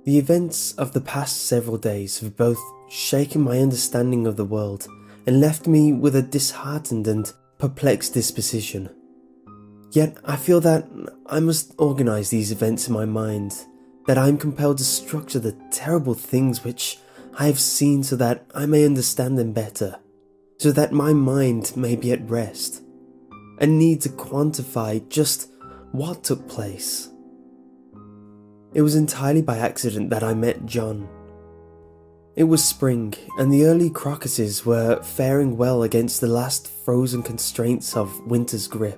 The events of the past several days have both shaken my understanding of the world and left me with a disheartened and perplexed disposition. Yet I feel that I must organise these events in my mind, that I am compelled to structure the terrible things which I have seen so that I may understand them better, so that my mind may be at rest, and need to quantify just what took place. It was entirely by accident that I met John. It was spring, and the early crocuses were faring well against the last frozen constraints of winter's grip.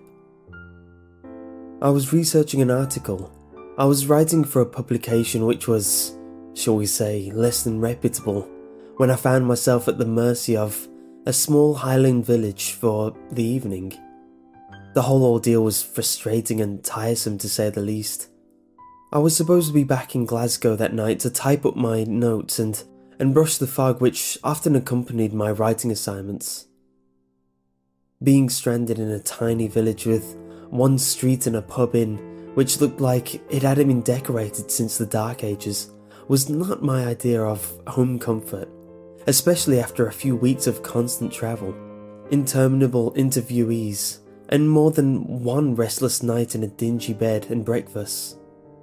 I was researching an article. I was writing for a publication which was, shall we say, less than reputable, when I found myself at the mercy of a small Highland village for the evening. The whole ordeal was frustrating and tiresome, to say the least. I was supposed to be back in Glasgow that night to type up my notes and brush the fog which often accompanied my writing assignments. Being stranded in a tiny village with one street and a pub inn, which looked like it had been decorated since the Dark Ages, was not my idea of home comfort, especially after a few weeks of constant travel, interminable interviewees, and more than one restless night in a dingy bed and breakfast.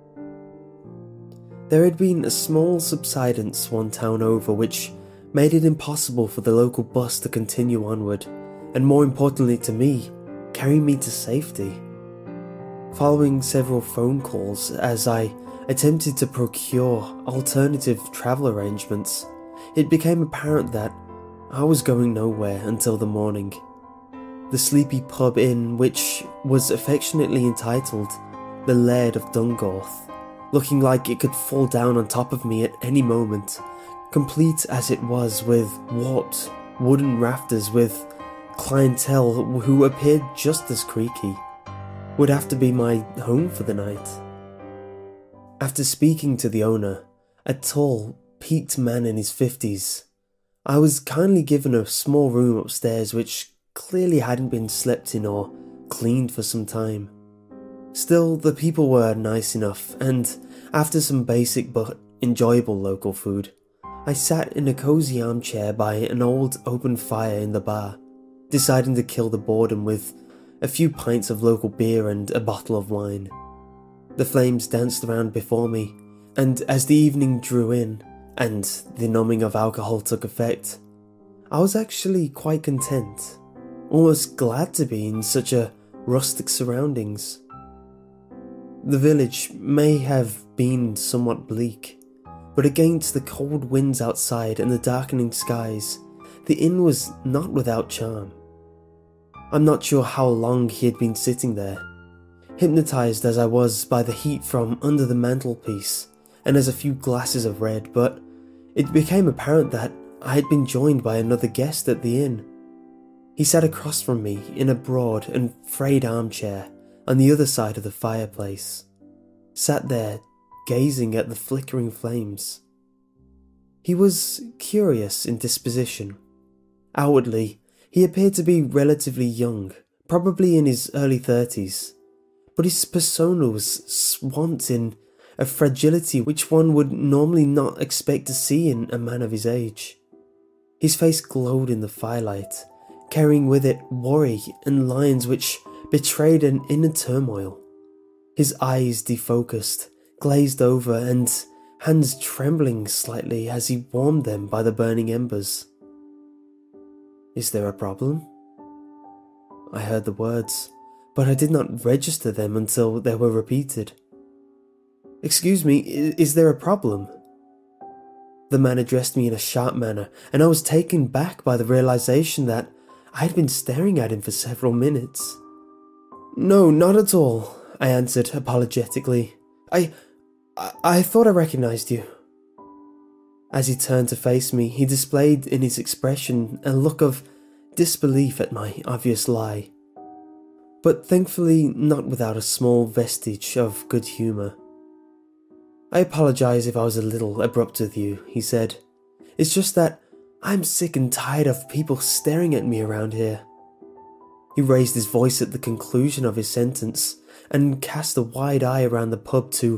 There had been a small subsidence one town over which made it impossible for the local bus to continue onward, and more importantly to me, carry me to safety. Following several phone calls as I attempted to procure alternative travel arrangements, it became apparent that I was going nowhere until the morning. The sleepy pub inn, which was affectionately entitled the Laird of Dungorth, looking like it could fall down on top of me at any moment, complete as it was with warped wooden rafters with clientele who appeared just as creaky, would have to be my home for the night. After speaking to the owner, a tall, peaked man in his 50s, I was kindly given a small room upstairs which clearly hadn't been slept in or cleaned for some time. Still, the people were nice enough, and after some basic but enjoyable local food, I sat in a cosy armchair by an old open fire in the bar, deciding to kill the boredom with a few pints of local beer and a bottle of wine. The flames danced around before me, and as the evening drew in, and the numbing of alcohol took effect, I was actually quite content, almost glad to be in such a rustic surroundings. The village may have been somewhat bleak, but against the cold winds outside and the darkening skies, the inn was not without charm. I'm not sure how long he had been sitting there, hypnotised as I was by the heat from under the mantelpiece and as a few glasses of red, but it became apparent that I had been joined by another guest at the inn. He sat across from me in a broad and frayed armchair on the other side of the fireplace, sat there gazing at the flickering flames. He was curious in disposition. Outwardly, he appeared to be relatively young, probably in his early 30s, but his persona was swamped in a fragility which one would normally not expect to see in a man of his age. His face glowed in the firelight, carrying with it worry and lines which betrayed an inner turmoil. His eyes defocused, glazed over, and hands trembling slightly as he warmed them by the burning embers. "Is there a problem?" I heard the words, but I did not register them until they were repeated. "Excuse me, is there a problem?" The man addressed me in a sharp manner, and I was taken back by the realization that I had been staring at him for several minutes. "No, not at all," I answered apologetically. I thought I recognized you." As he turned to face me, he displayed in his expression a look of disbelief at my obvious lie, but thankfully not without a small vestige of good humour. "I apologise if I was a little abrupt with you," he said. "It's just that I'm sick and tired of people staring at me around here." He raised his voice at the conclusion of his sentence and cast a wide eye around the pub to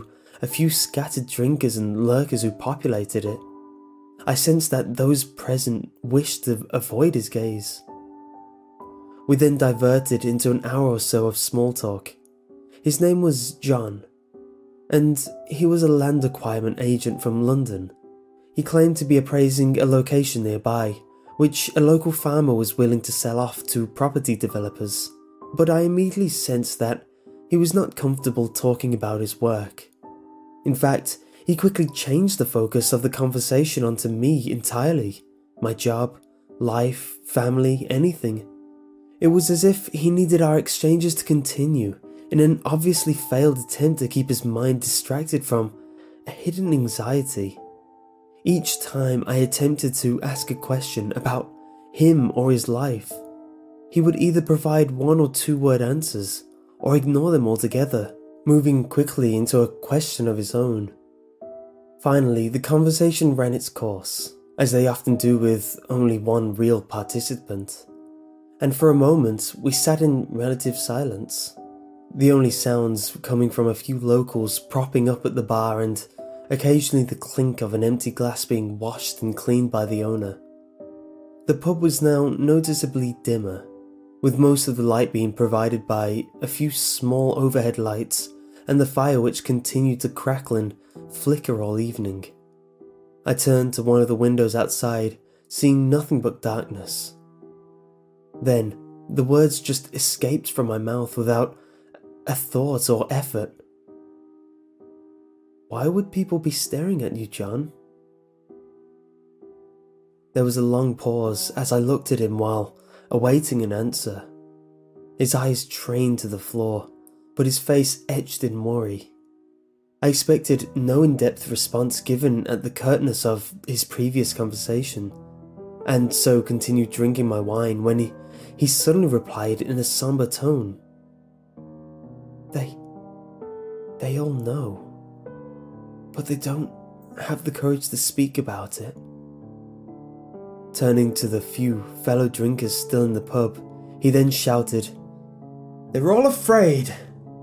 a few scattered drinkers and lurkers who populated it. I sensed that those present wished to avoid his gaze. We then diverted into an hour or so of small talk. His name was John, and he was a land acquirement agent from London. He claimed to be appraising a location nearby, which a local farmer was willing to sell off to property developers, but I immediately sensed that he was not comfortable talking about his work. In fact, he quickly changed the focus of the conversation onto me entirely. My job, life, family, anything. It was as if he needed our exchanges to continue in an obviously failed attempt to keep his mind distracted from a hidden anxiety. Each time I attempted to ask a question about him or his life, he would either provide 1 or 2 word answers or ignore them altogether, moving quickly into a question of his own. Finally, the conversation ran its course, as they often do with only one real participant, and for a moment we sat in relative silence, the only sounds coming from a few locals propping up at the bar and occasionally the clink of an empty glass being washed and cleaned by the owner. The pub was now noticeably dimmer, with most of the light being provided by a few small overhead lights and the fire which continued to crackle and flicker all evening. I turned to one of the windows outside, seeing nothing but darkness. Then, the words just escaped from my mouth without a thought or effort. "Why would people be staring at you, John?" There was a long pause as I looked at him while awaiting an answer. His eyes trained to the floor, but his face etched in worry. I expected no in-depth response given at the curtness of his previous conversation, and so continued drinking my wine when he suddenly replied in a somber tone. They all know, but they don't have the courage to speak about it." Turning to the few fellow drinkers still in the pub, he then shouted, "They're all afraid!"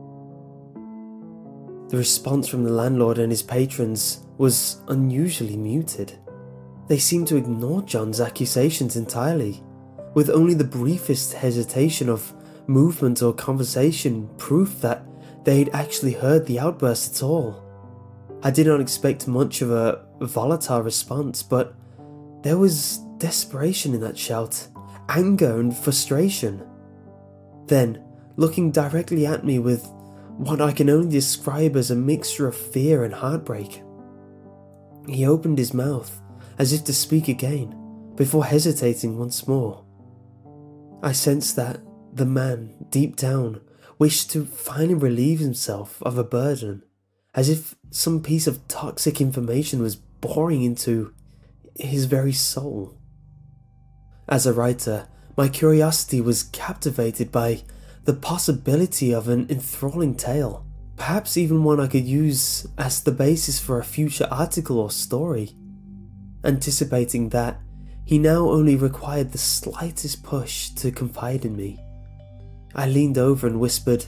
The response from the landlord and his patrons was unusually muted. They seemed to ignore John's accusations entirely, with only the briefest hesitation of movement or conversation proof that they'd actually heard the outburst at all. I did not expect much of a volatile response, but there was desperation in that shout, anger and frustration. Then, looking directly at me with what I can only describe as a mixture of fear and heartbreak, he opened his mouth as if to speak again, before hesitating once more. I sensed that the man, deep down, wished to finally relieve himself of a burden, as if some piece of toxic information was boring into his very soul. As a writer, my curiosity was captivated by the possibility of an enthralling tale, perhaps even one I could use as the basis for a future article or story. Anticipating that, he now only required the slightest push to confide in me. I leaned over and whispered,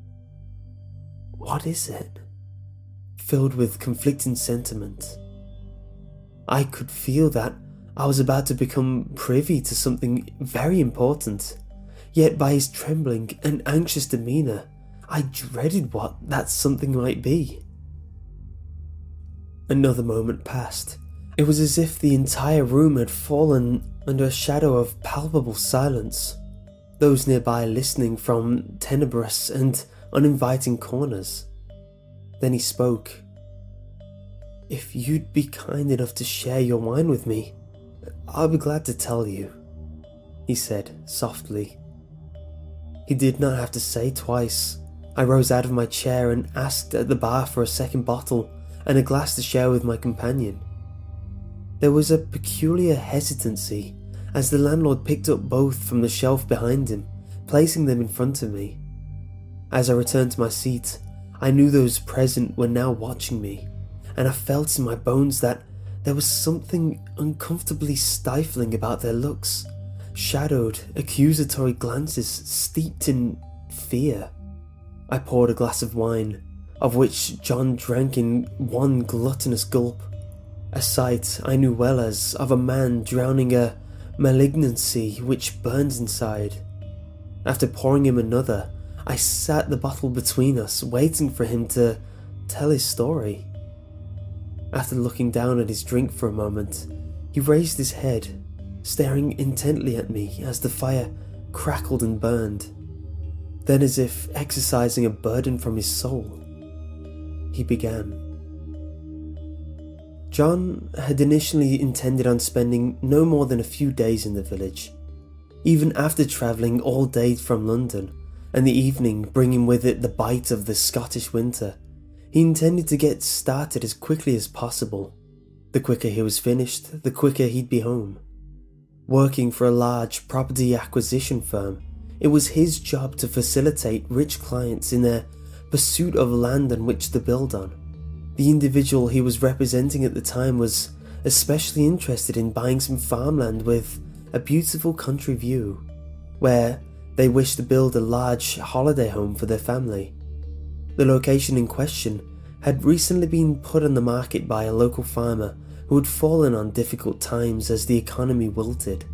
"What is it?" filled with conflicting sentiment. I could feel that I was about to become privy to something very important, yet by his trembling and anxious demeanour, I dreaded what that something might be. Another moment passed. It was as if the entire room had fallen under a shadow of palpable silence, those nearby listening from tenebrous and uninviting corners. Then he spoke. "If you'd be kind enough to share your wine with me, I'll be glad to tell you," he said softly. He did not have to say twice. I rose out of my chair and asked at the bar for a second bottle and a glass to share with my companion. There was a peculiar hesitancy as the landlord picked up both from the shelf behind him, placing them in front of me. As I returned to my seat, I knew those present were now watching me, and I felt in my bones that there was something uncomfortably stifling about their looks, shadowed, accusatory glances steeped in fear. I poured a glass of wine, of which John drank in one gluttonous gulp, a sight I knew well as of a man drowning a malignancy which burns inside. After pouring him another, I sat the bottle between us, waiting for him to tell his story. After looking down at his drink for a moment, he raised his head, staring intently at me as the fire crackled and burned. Then, as if exorcising a burden from his soul, he began. John had initially intended on spending no more than a few days in the village. Even after travelling all day from London, and the evening bringing with it the bite of the Scottish winter, he intended to get started as quickly as possible. The quicker he was finished, the quicker he'd be home. Working for a large property acquisition firm, it was his job to facilitate rich clients in their pursuit of land on which to build on. The individual he was representing at the time was especially interested in buying some farmland with a beautiful country view, where they wished to build a large holiday home for their family. The location in question had recently been put on the market by a local farmer who had fallen on difficult times as the economy wilted.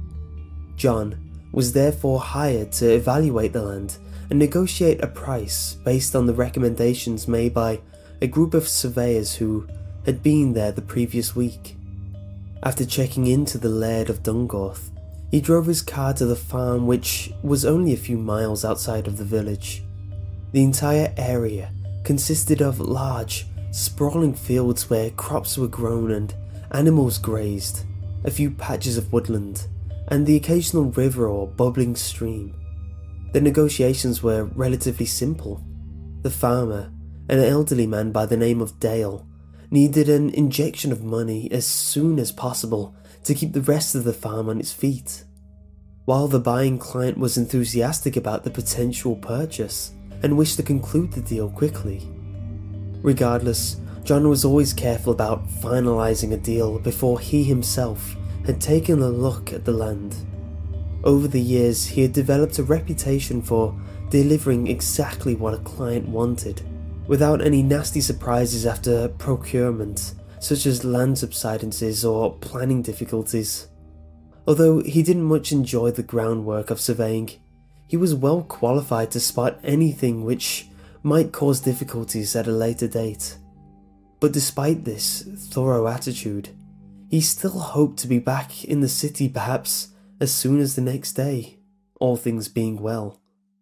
John was therefore hired to evaluate the land and negotiate a price based on the recommendations made by a group of surveyors who had been there the previous week. After checking into the Laird of Dungorth, he drove his car to the farm, which was only a few miles outside of the village. The entire area consisted of large, sprawling fields where crops were grown and animals grazed, a few patches of woodland, and the occasional river or bubbling stream. The negotiations were relatively simple. The farmer, an elderly man by the name of Dale, needed an injection of money as soon as possible to keep the rest of the farm on its feet, while the buying client was enthusiastic about the potential purchase and wished to conclude the deal quickly. Regardless, John was always careful about finalizing a deal before he himself had taken a look at the land. Over the years, he had developed a reputation for delivering exactly what a client wanted, without any nasty surprises after procurement, such as land subsidences or planning difficulties. Although he didn't much enjoy the groundwork of surveying, he was well qualified to spot anything which might cause difficulties at a later date. But despite this thorough attitude, he still hoped to be back in the city perhaps as soon as the next day, all things being well.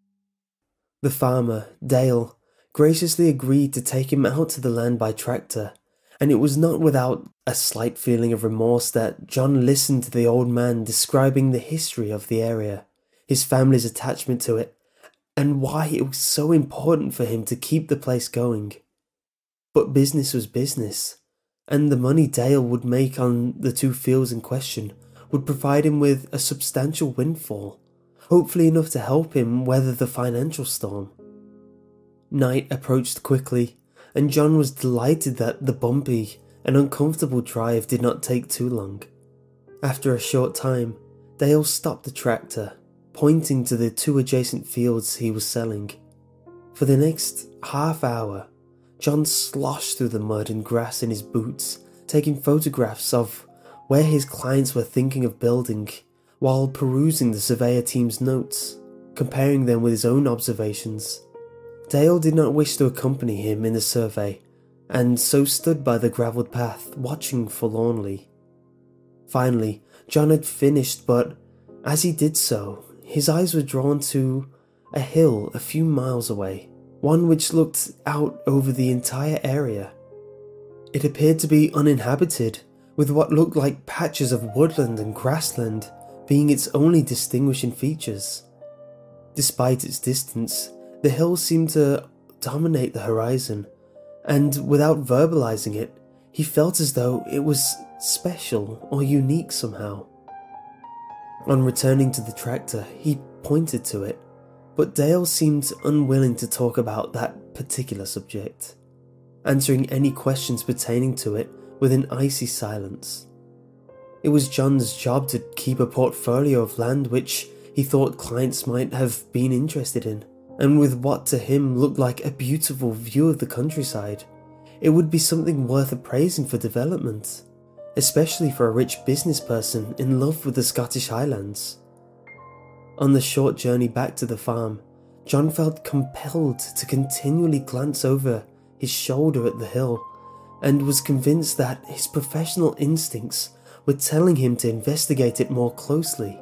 The farmer, Dale, graciously agreed to take him out to the land by tractor, and it was not without a slight feeling of remorse that John listened to the old man describing the history of the area, his family's attachment to it, and why it was so important for him to keep the place going. But business was business, and the money Dale would make on the two fields in question would provide him with a substantial windfall, hopefully enough to help him weather the financial storm. Night approached quickly, and John was delighted that the bumpy and uncomfortable drive did not take too long. After a short time, Dale stopped the tractor, pointing to the two adjacent fields he was selling. For the next half hour, John sloshed through the mud and grass in his boots, taking photographs of where his clients were thinking of building, while perusing the surveyor team's notes, comparing them with his own observations. Dale did not wish to accompany him in the survey, and so stood by the gravelled path, watching forlornly. Finally, John had finished, but as he did so, his eyes were drawn to a hill a few miles away, one which looked out over the entire area. It appeared to be uninhabited, with what looked like patches of woodland and grassland being its only distinguishing features. Despite its distance, the hill seemed to dominate the horizon, and without verbalizing it, he felt as though it was special or unique somehow. On returning to the tractor, he pointed to it, but Dale seemed unwilling to talk about that particular subject, answering any questions pertaining to it with an icy silence. It was John's job to keep a portfolio of land which he thought clients might have been interested in, and with what to him looked like a beautiful view of the countryside, it would be something worth appraising for development, especially for a rich business person in love with the Scottish Highlands. On the short journey back to the farm, John felt compelled to continually glance over his shoulder at the hill, and was convinced that his professional instincts were telling him to investigate it more closely.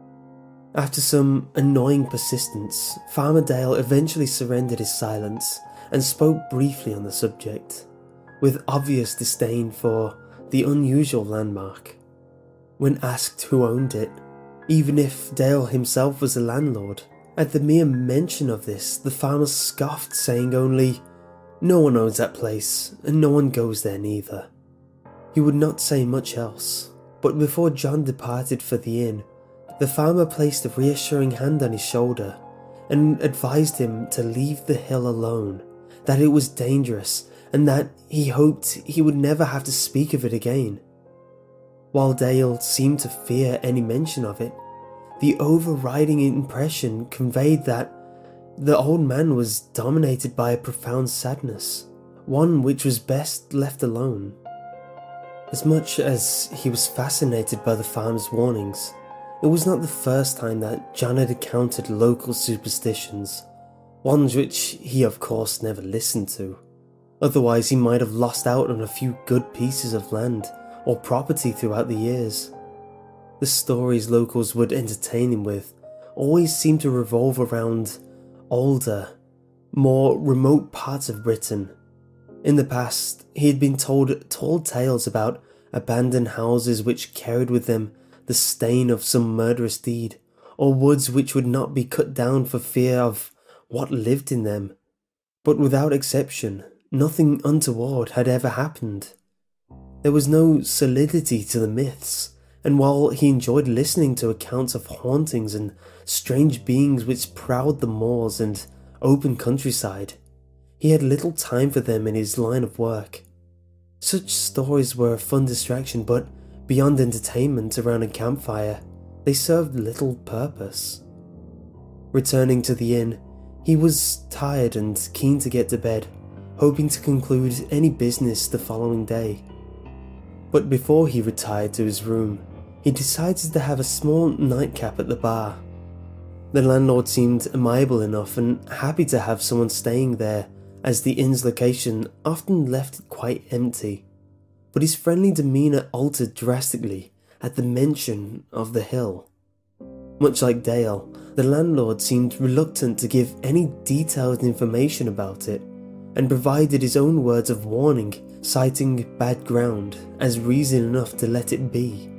After some annoying persistence, Farmer Dale eventually surrendered his silence and spoke briefly on the subject, with obvious disdain for the unusual landmark. When asked who owned it, even if Dale himself was the landlord, at the mere mention of this, the farmer scoffed, saying only, "No one owns that place, and no one goes there neither." He would not say much else, but before John departed for the inn, the farmer placed a reassuring hand on his shoulder and advised him to leave the hill alone, that it was dangerous and that he hoped he would never have to speak of it again. While Dale seemed to fear any mention of it, the overriding impression conveyed that the old man was dominated by a profound sadness, one which was best left alone. As much as he was fascinated by the farmer's warnings, it was not the first time that John had encountered local superstitions, ones which he of course never listened to. Otherwise he might have lost out on a few good pieces of land or property throughout the years. The stories locals would entertain him with always seemed to revolve around older, more remote parts of Britain. In the past, he had been told tall tales about abandoned houses which carried with them the stain of some murderous deed, or woods which would not be cut down for fear of what lived in them. But without exception, nothing untoward had ever happened. There was no solidity to the myths, and while he enjoyed listening to accounts of hauntings and strange beings which prowled the moors and open countryside, he had little time for them in his line of work. Such stories were a fun distraction, but beyond entertainment around a campfire, they served little purpose. Returning to the inn, he was tired and keen to get to bed, hoping to conclude any business the following day. But before he retired to his room, he decided to have a small nightcap at the bar. The landlord seemed amiable enough and happy to have someone staying there, as the inn's location often left it quite empty. But his friendly demeanour altered drastically at the mention of the hill. Much like Dale, the landlord seemed reluctant to give any detailed information about it, and provided his own words of warning, citing bad ground as reason enough to let it be.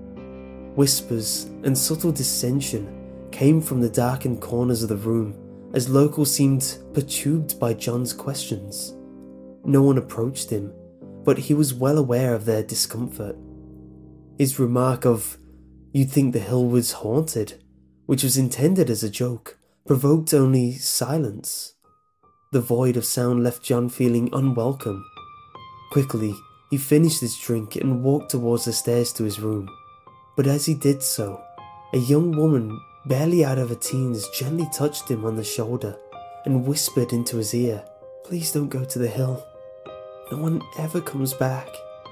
Whispers and subtle dissension came from the darkened corners of the room, as locals seemed perturbed by John's questions. No one approached him, but he was well aware of their discomfort. His remark of, "You'd think the hill was haunted," which was intended as a joke, provoked only silence. The void of sound left John feeling unwelcome. Quickly, he finished his drink and walked towards the stairs to his room. But as he did so, a young woman, barely out of her teens, gently touched him on the shoulder and whispered into his ear, "Please don't go to the hill. No one ever comes back."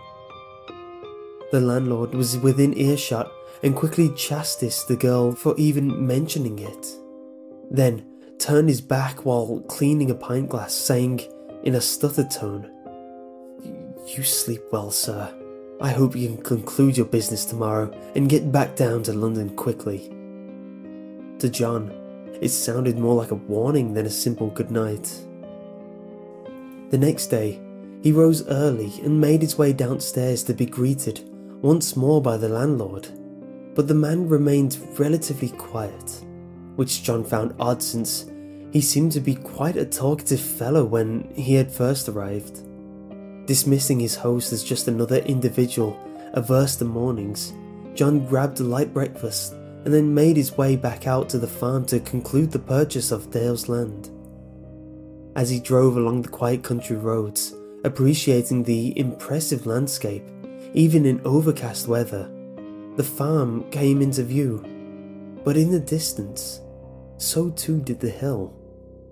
The landlord was within earshot and quickly chastised the girl for even mentioning it. Then turned his back while cleaning a pint glass, saying in a stuttered tone, "You sleep well, sir. I hope you can conclude your business tomorrow and get back down to London quickly." To John, it sounded more like a warning than a simple good night. The next day, he rose early and made his way downstairs to be greeted once more by the landlord, but the man remained relatively quiet, which John found odd since he seemed to be quite a talkative fellow when he had first arrived. Dismissing his host as just another individual averse to mornings, John grabbed a light breakfast and then made his way back out to the farm to conclude the purchase of Dale's land. As he drove along the quiet country roads, appreciating the impressive landscape, even in overcast weather, the farm came into view. But in the distance, so too did the hill,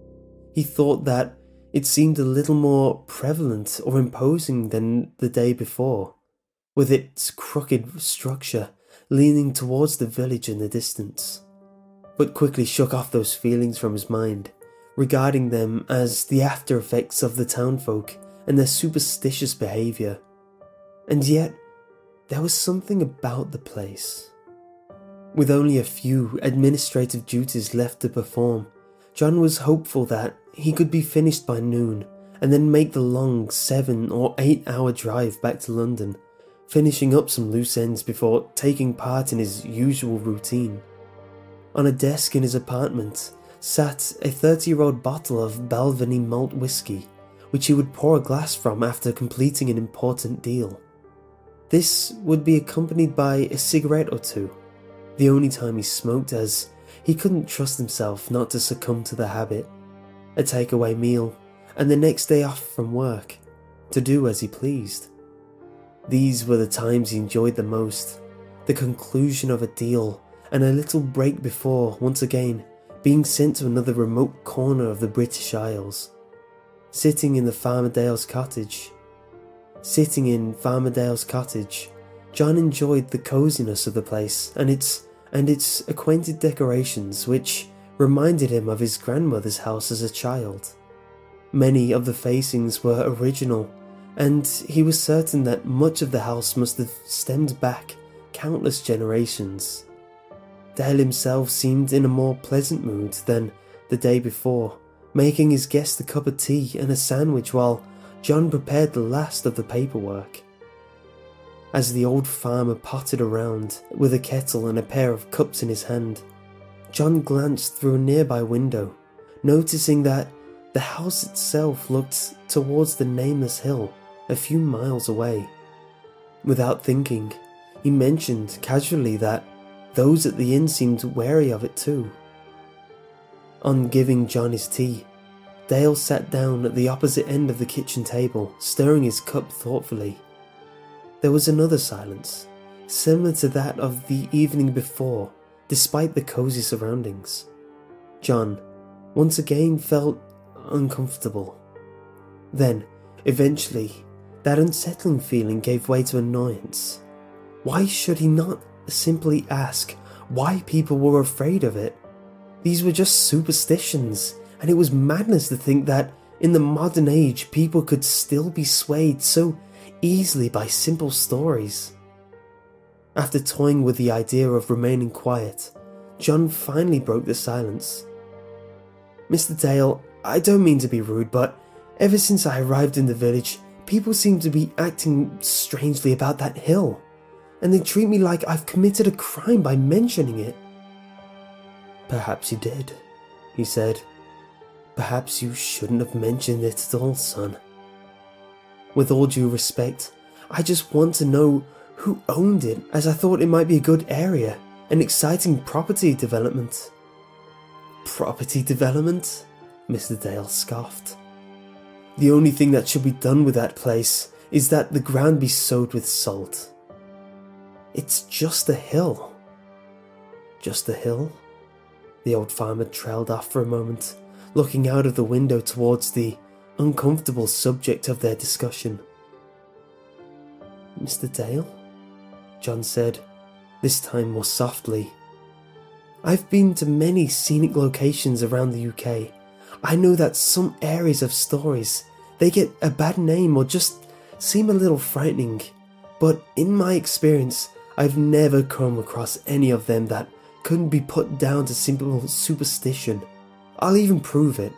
He thought that it seemed a little more prevalent or imposing than the day before, with its crooked structure leaning towards the village in the distance, but quickly shook off those feelings from his mind, regarding them as the after effects of the townfolk and their superstitious behaviour. And yet, there was something about the place. With only a few administrative duties left to perform, John was hopeful that he could be finished by noon and then make the long 7 or 8 hour drive back to London, finishing up some loose ends before taking part in his usual routine. On a desk in his apartment sat a 30-year-old bottle of Balvenie malt whiskey, which he would pour a glass from after completing an important deal. This would be accompanied by a cigarette or two, the only time he smoked, as he couldn't trust himself not to succumb to the habit. A takeaway meal, and the next day off from work, to do as he pleased. These were the times he enjoyed the most, the conclusion of a deal and a little break before, once again, being sent to another remote corner of the British Isles. Sitting in Farmer Dale's cottage, John enjoyed the coziness of the place and its acquainted decorations, which reminded him of his grandmother's house as a child. Many of the facings were original, and he was certain that much of the house must have stemmed back countless generations. Dale himself seemed in a more pleasant mood than the day before, making his guest a cup of tea and a sandwich while John prepared the last of the paperwork. As the old farmer pottered around with a kettle and a pair of cups in his hand, John glanced through a nearby window, noticing that the house itself looked towards the nameless hill a few miles away. Without thinking, he mentioned casually that those at the inn seemed wary of it too. On giving John his tea, Dale sat down at the opposite end of the kitchen table, stirring his cup thoughtfully. There was another silence, similar to that of the evening before, despite the cosy surroundings. John, once again, felt uncomfortable. Then, eventually, that unsettling feeling gave way to annoyance. Why should he not simply ask why people were afraid of it? These were just superstitions, and it was madness to think that in the modern age people could still be swayed so easily by simple stories. After toying with the idea of remaining quiet, John finally broke the silence. "Mr. Dale, I don't mean to be rude, but ever since I arrived in the village, people seem to be acting strangely about that hill, and they treat me like I've committed a crime by mentioning it." "Perhaps you did," he said. "Perhaps you shouldn't have mentioned it at all, son. With all due respect, I just want to know who owned it, as I thought it might be a good area, an exciting property development." "Property development?" Mr. Dale scoffed. "The only thing that should be done with that place is that the ground be sowed with salt. It's just a hill." "Just a hill?" The old farmer trailed off for a moment, looking out of the window towards the uncomfortable subject of their discussion. "Mr. Dale?" John said, this time more softly. "I've been to many scenic locations around the UK. I know that some areas of stories, they get a bad name or just seem a little frightening, but in my experience, I've never come across any of them that couldn't be put down to simple superstition. I'll even prove it."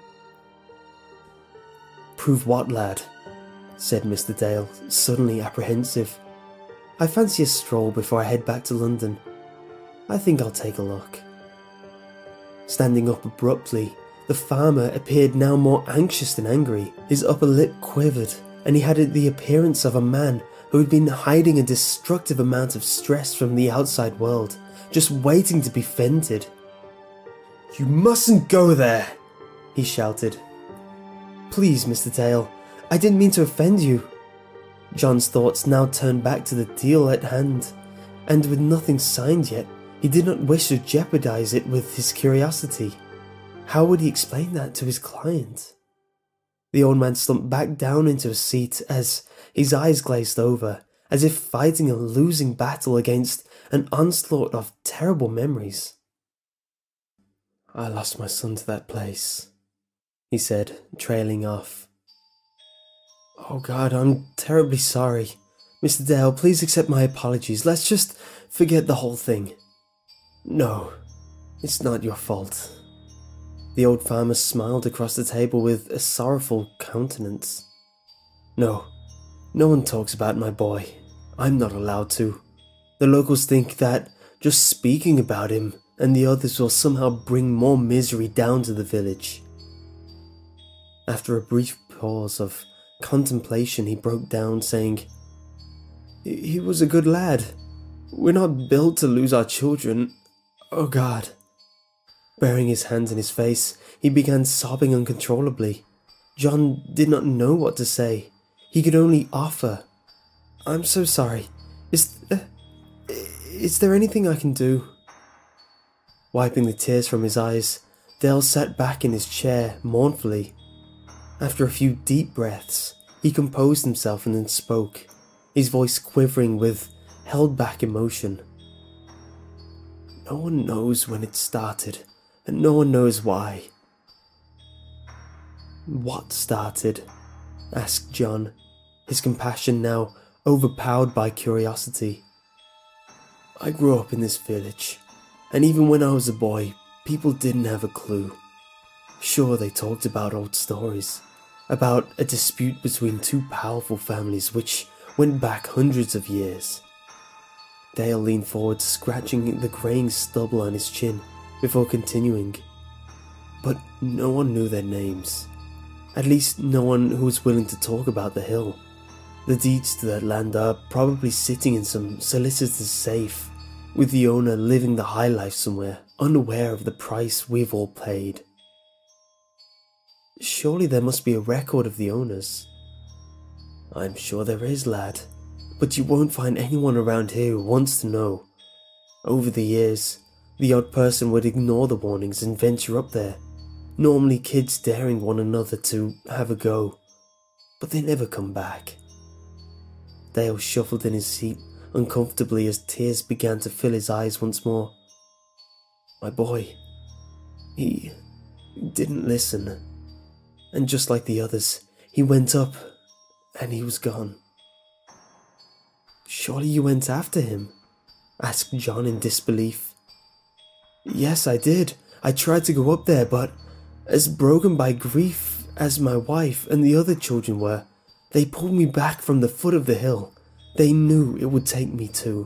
"Prove what, lad?" said Mr. Dale, suddenly apprehensive. "I fancy a stroll before I head back to London. I think I'll take a look." Standing up abruptly, the farmer appeared now more anxious than angry. His upper lip quivered, and he had the appearance of a man who had been hiding a destructive amount of stress from the outside world, just waiting to be vented. "You mustn't go there!" he shouted. "Please, Mr. Dale, I didn't mean to offend you." John's thoughts now turned back to the deal at hand, and with nothing signed yet, he did not wish to jeopardize it with his curiosity. How would he explain that to his client? The old man slumped back down into a seat as his eyes glazed over, as if fighting a losing battle against an onslaught of terrible memories. "I lost my son to that place," he said, trailing off. "Oh God, I'm terribly sorry. Mr. Dale, please accept my apologies. Let's just forget the whole thing." "No, it's not your fault." The old farmer smiled across the table with a sorrowful countenance. "No, no one talks about my boy. I'm not allowed to. The locals think that just speaking about him and the others will somehow bring more misery down to the village." After a brief pause of contemplation, he broke down, saying, "He was a good lad. We're not built to lose our children. Oh God." Burying his hands in his face, he began sobbing uncontrollably. John did not know what to say. He could only offer, "I'm so sorry. Is there anything I can do?" Wiping the tears from his eyes, Dale sat back in his chair mournfully. After a few deep breaths, he composed himself and then spoke, his voice quivering with held-back emotion. "No one knows when it started, and no one knows why." "What started?" asked John, his compassion now overpowered by curiosity. "I grew up in this village, and even when I was a boy, people didn't have a clue. Sure, they talked about old stories, about a dispute between two powerful families which went back hundreds of years." Dale leaned forward, scratching the graying stubble on his chin before continuing. "But no one knew their names. At least no one who was willing to talk about the hill. The deeds to that land are probably sitting in some solicitor's safe, with the owner living the high life somewhere, unaware of the price we've all paid." "Surely there must be a record of the owners." "I'm sure there is, lad, but you won't find anyone around here who wants to know. Over the years, the odd person would ignore the warnings and venture up there, normally kids daring one another to have a go, but they never come back." Dale shuffled in his seat uncomfortably as tears began to fill his eyes once more. "My boy, he didn't listen, and just like the others, he went up and he was gone." "Surely you went after him?" asked John in disbelief. "Yes, I did. I tried to go up there, but as broken by grief as my wife and the other children were, they pulled me back from the foot of the hill. They knew it would take me too."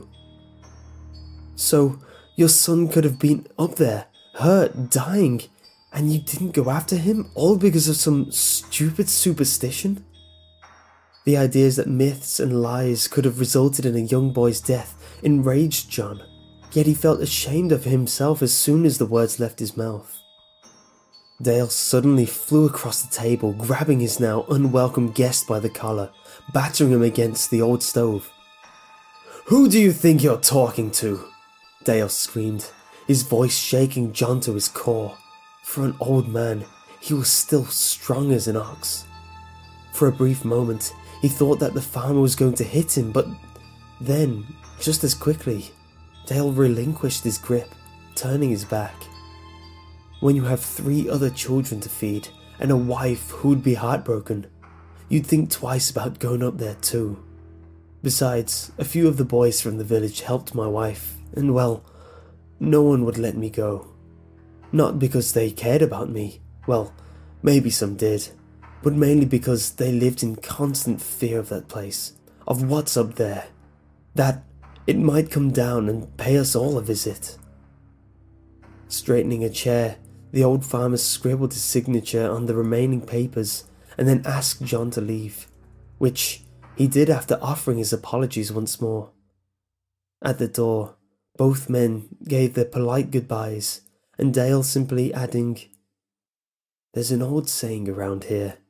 "So your son could have been up there, hurt, dying, and you didn't go after him, all because of some stupid superstition?" The ideas that myths and lies could have resulted in a young boy's death enraged John, yet he felt ashamed of himself as soon as the words left his mouth. Dale suddenly flew across the table, grabbing his now unwelcome guest by the collar, battering him against the old stove. "Who do you think you're talking to?" Dale screamed, his voice shaking John to his core. For an old man, he was still strong as an ox. For a brief moment, he thought that the farmer was going to hit him, but then, just as quickly, Dale relinquished his grip, turning his back. When you have 3 other children to feed and a wife who'd be heartbroken, you'd think twice about going up there too. Besides, a few of the boys from the village helped my wife, and well, no one would let me go. Not because they cared about me, well, maybe some did, but mainly because they lived in constant fear of that place, of what's up there, that it might come down and pay us all a visit." Straightening a chair, the old farmer scribbled his signature on the remaining papers and then asked John to leave, which he did after offering his apologies once more. At the door, both men gave their polite goodbyes, and Dale simply adding, "There's an old saying around here,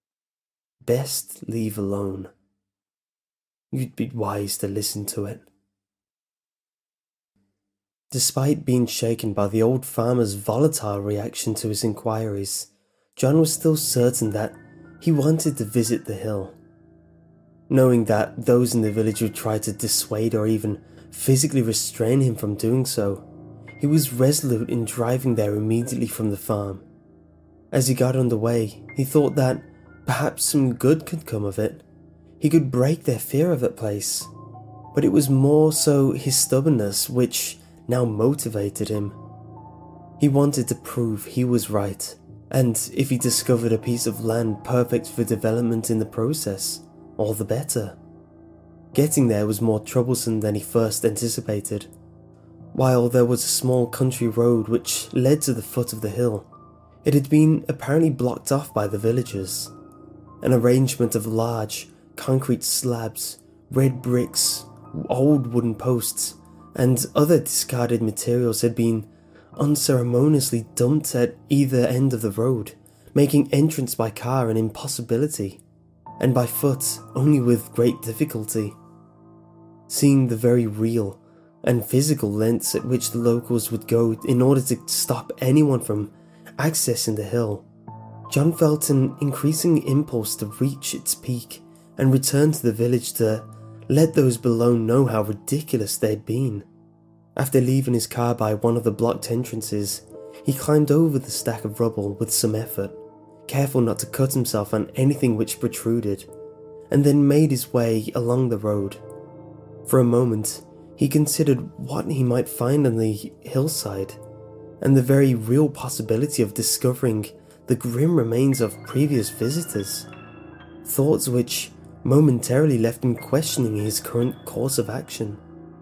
best leave alone. You'd be wise to listen to it." Despite being shaken by the old farmer's volatile reaction to his inquiries, John was still certain that he wanted to visit the hill. Knowing that those in the village would try to dissuade or even physically restrain him from doing so, he was resolute in driving there immediately from the farm. As he got underway, he thought that perhaps some good could come of it. He could break their fear of that place. But it was more so his stubbornness which now motivated him. He wanted to prove he was right, and if he discovered a piece of land perfect for development in the process, all the better. Getting there was more troublesome than he first anticipated. While there was a small country road which led to the foot of the hill, it had been apparently blocked off by the villagers. An arrangement of large, concrete slabs, red bricks, old wooden posts, and other discarded materials had been unceremoniously dumped at either end of the road, making entrance by car an impossibility, and by foot only with great difficulty. Seeing the very real and physical lengths at which the locals would go in order to stop anyone from accessing the hill, John felt an increasing impulse to reach its peak and return to the village to let those below know how ridiculous they'd been. After leaving his car by one of the blocked entrances, he climbed over the stack of rubble with some effort, careful not to cut himself on anything which protruded, and then made his way along the road. For a moment, he considered what he might find on the hillside, and the very real possibility of discovering the grim remains of previous visitors, thoughts which momentarily left him questioning his current course of action.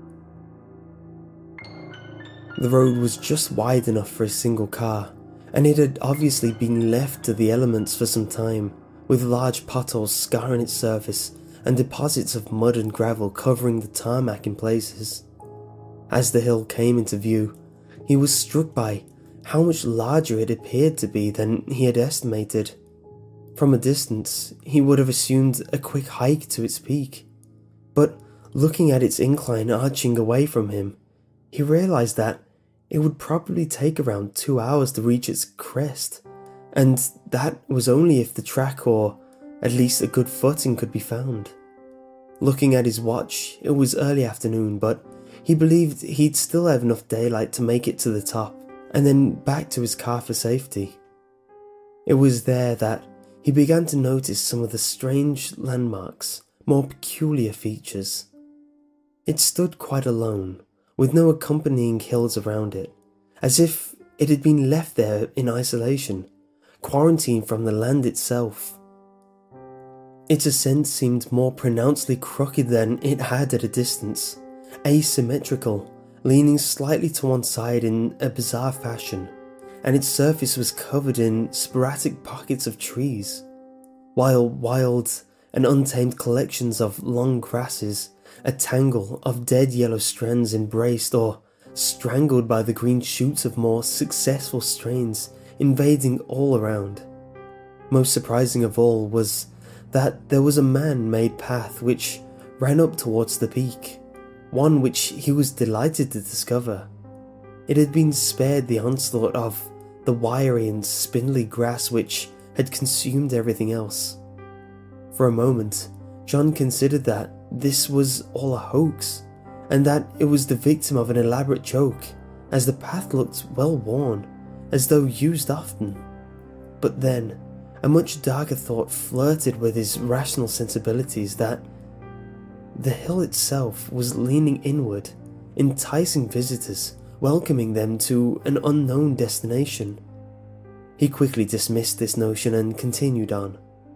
The road was just wide enough for a single car, and it had obviously been left to the elements for some time, with large potholes scarring its surface and deposits of mud and gravel covering the tarmac in places. As the hill came into view, he was struck by how much larger it appeared to be than he had estimated. From a distance, he would have assumed a quick hike to its peak, but looking at its incline arching away from him, he realized that it would probably take around 2 hours to reach its crest, and that was only if the track or at least a good footing could be found. Looking at his watch, it was early afternoon, but he believed he'd still have enough daylight to make it to the top, and then back to his car for safety. It was there that he began to notice some of the strange landmarks, more peculiar features. It stood quite alone, with no accompanying hills around it, as if it had been left there in isolation, quarantined from the land itself. Its ascent seemed more pronouncedly crooked than it had at a distance, asymmetrical, leaning slightly to one side in a bizarre fashion, and its surface was covered in sporadic pockets of trees, while wild and untamed collections of long grasses, a tangle of dead yellow strands embraced or strangled by the green shoots of more successful strains invading all around. Most surprising of all was that there was a man-made path which ran up towards the peak, one which he was delighted to discover. It had been spared the onslaught of the wiry and spindly grass which had consumed everything else. For a moment, John considered that this was all a hoax, and that it was the victim of an elaborate joke, as the path looked well worn, as though used often. But then, a much darker thought flirted with his rational sensibilities that the hill itself was leaning inward, enticing visitors, welcoming them to an unknown destination. He quickly dismissed this notion and continued on.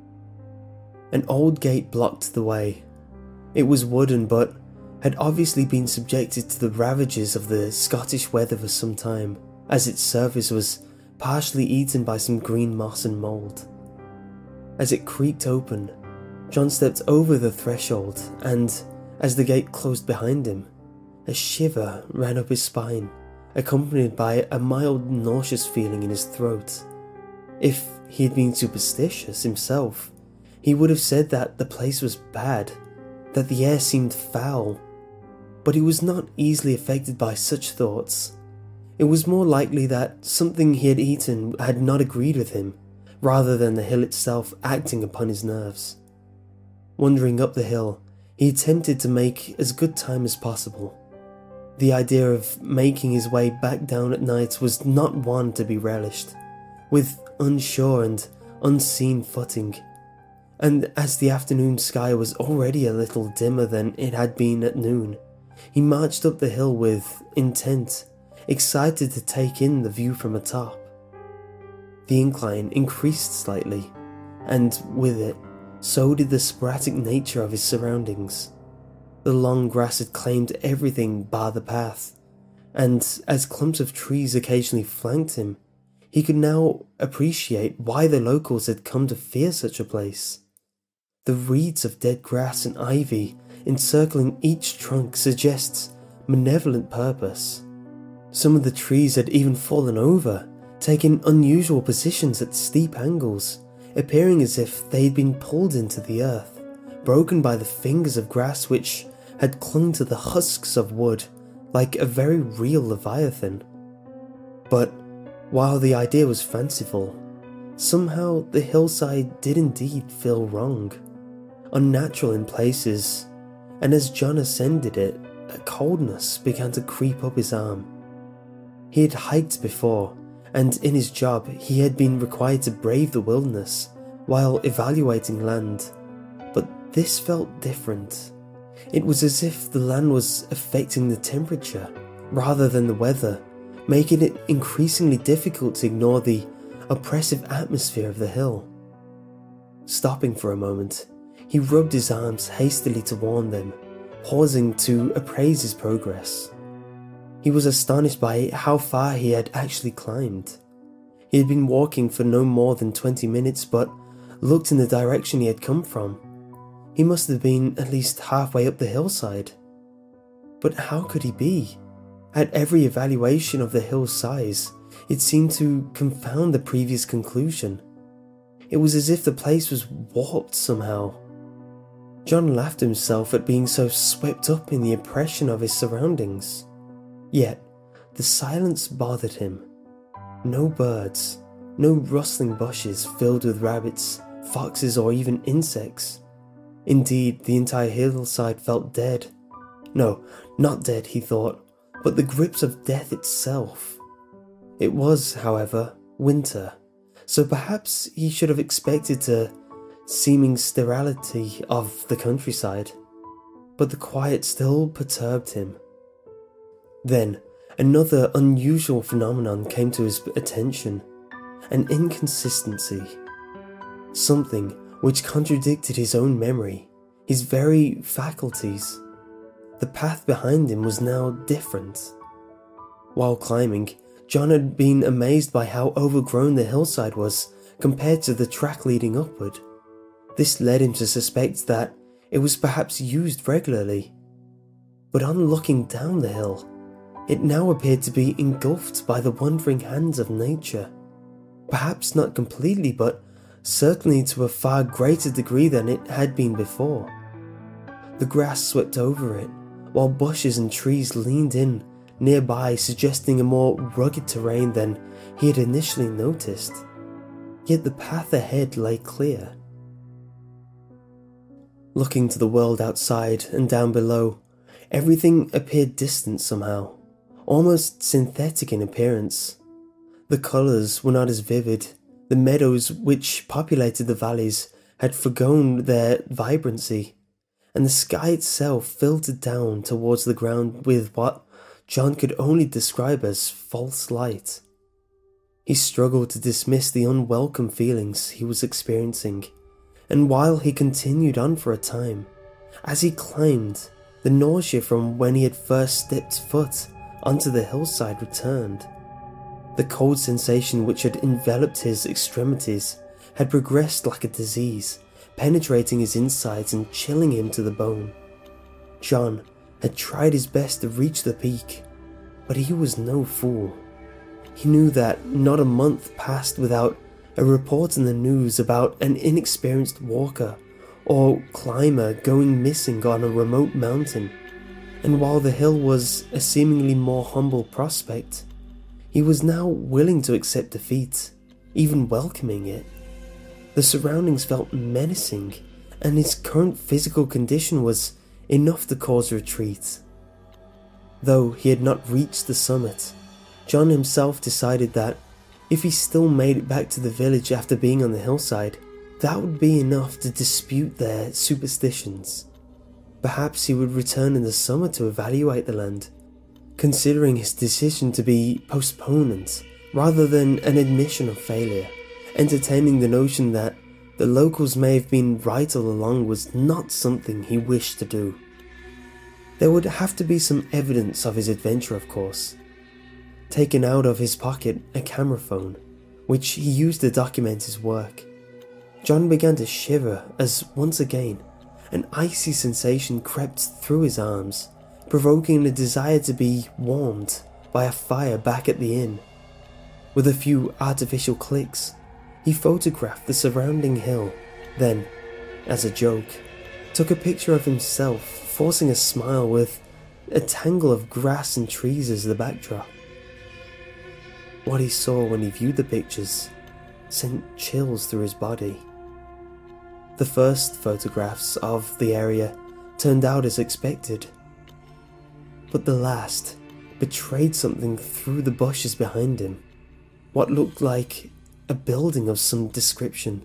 An old gate blocked the way. It was wooden but had obviously been subjected to the ravages of the Scottish weather for some time, as its surface was partially eaten by some green moss and mould. As it creaked open, John stepped over the threshold, and as the gate closed behind him, a shiver ran up his spine, accompanied by a mild nauseous feeling in his throat. If he had been superstitious himself, he would have said that the place was bad, that the air seemed foul. but he was not easily affected by such thoughts. It was more likely that something he had eaten had not agreed with him, rather than the hill itself acting upon his nerves. Wandering up the hill, he attempted to make as good time as possible. The idea of making his way back down at night was not one to be relished, with unsure and unseen footing. And as the afternoon sky was already a little dimmer than it had been at noon, he marched up the hill with intent, excited to take in the view from atop. The incline increased slightly, and with it, so did the sporadic nature of his surroundings. The long grass had claimed everything bar the path, and as clumps of trees occasionally flanked him, he could now appreciate why the locals had come to fear such a place. The reeds of dead grass and ivy encircling each trunk suggests malevolent purpose. Some of the trees had even fallen over, taking unusual positions at steep angles, appearing as if they had been pulled into the earth, broken by the fingers of grass which had clung to the husks of wood like a very real leviathan. But while the idea was fanciful, somehow the hillside did indeed feel wrong, unnatural in places, and as John ascended it, a coldness began to creep up his arm. He had hiked before, and in his job he had been required to brave the wilderness while evaluating land, but this felt different. It was as if the land was affecting the temperature rather than the weather, making it increasingly difficult to ignore the oppressive atmosphere of the hill. Stopping for a moment, he rubbed his arms hastily to warm them, pausing to appraise his progress. He was astonished by how far he had actually climbed. He had been walking for no more than 20 minutes, but looked in the direction he had come from. He must have been at least halfway up the hillside. But how could he be? At every evaluation of the hill's size, it seemed to confound the previous conclusion. It was as if the place was warped somehow. John laughed at himself at being so swept up in the oppression of his surroundings. Yet, the silence bothered him. No birds, no rustling bushes filled with rabbits, foxes, or even insects. Indeed, the entire hillside felt dead. No, not dead, he thought, but the grips of death itself. It was, however, winter, so perhaps he should have expected the seeming sterility of the countryside, but the quiet still perturbed him. Then, another unusual phenomenon came to his attention, an inconsistency. Something which contradicted his own memory, his very faculties. The path behind him was now different. While climbing, John had been amazed by how overgrown the hillside was compared to the track leading upward. This led him to suspect that it was perhaps used regularly. But on looking down the hill, it now appeared to be engulfed by the wandering hands of nature. Perhaps not completely, but certainly to a far greater degree than it had been before. The grass swept over it, while bushes and trees leaned in nearby, suggesting a more rugged terrain than he had initially noticed. Yet the path ahead lay clear. Looking to the world outside and down below, everything appeared distant somehow, almost synthetic in appearance. The colours were not as vivid. The meadows which populated the valleys had forgone their vibrancy, and the sky itself filtered down towards the ground with what John could only describe as false light. He struggled to dismiss the unwelcome feelings he was experiencing, and while he continued on for a time, as he climbed, the nausea from when he had first stepped foot onto the hillside returned. The cold sensation which had enveloped his extremities had progressed like a disease, penetrating his insides and chilling him to the bone. John had tried his best to reach the peak, but he was no fool. He knew that not a month passed without a report in the news about an inexperienced walker or climber going missing on a remote mountain, and while the hill was a seemingly more humble prospect, he was now willing to accept defeat, even welcoming it. The surroundings felt menacing, and his current physical condition was enough to cause retreat. Though he had not reached the summit, John himself decided that if he still made it back to the village after being on the hillside, that would be enough to dispute their superstitions. Perhaps he would return in the summer to evaluate the land, considering his decision to be postponement rather than an admission of failure, entertaining the notion that the locals may have been right all along was not something he wished to do. There would have to be some evidence of his adventure, of course. Taking out of his pocket a camera phone, which he used to document his work, John began to shiver as once again an icy sensation crept through his arms, provoking a desire to be warmed by a fire back at the inn. With a few artificial clicks, he photographed the surrounding hill, then, as a joke, took a picture of himself forcing a smile with a tangle of grass and trees as the backdrop. What he saw when he viewed the pictures sent chills through his body. The first photographs of the area turned out as expected, but the last betrayed something through the bushes behind him, what looked like a building of some description.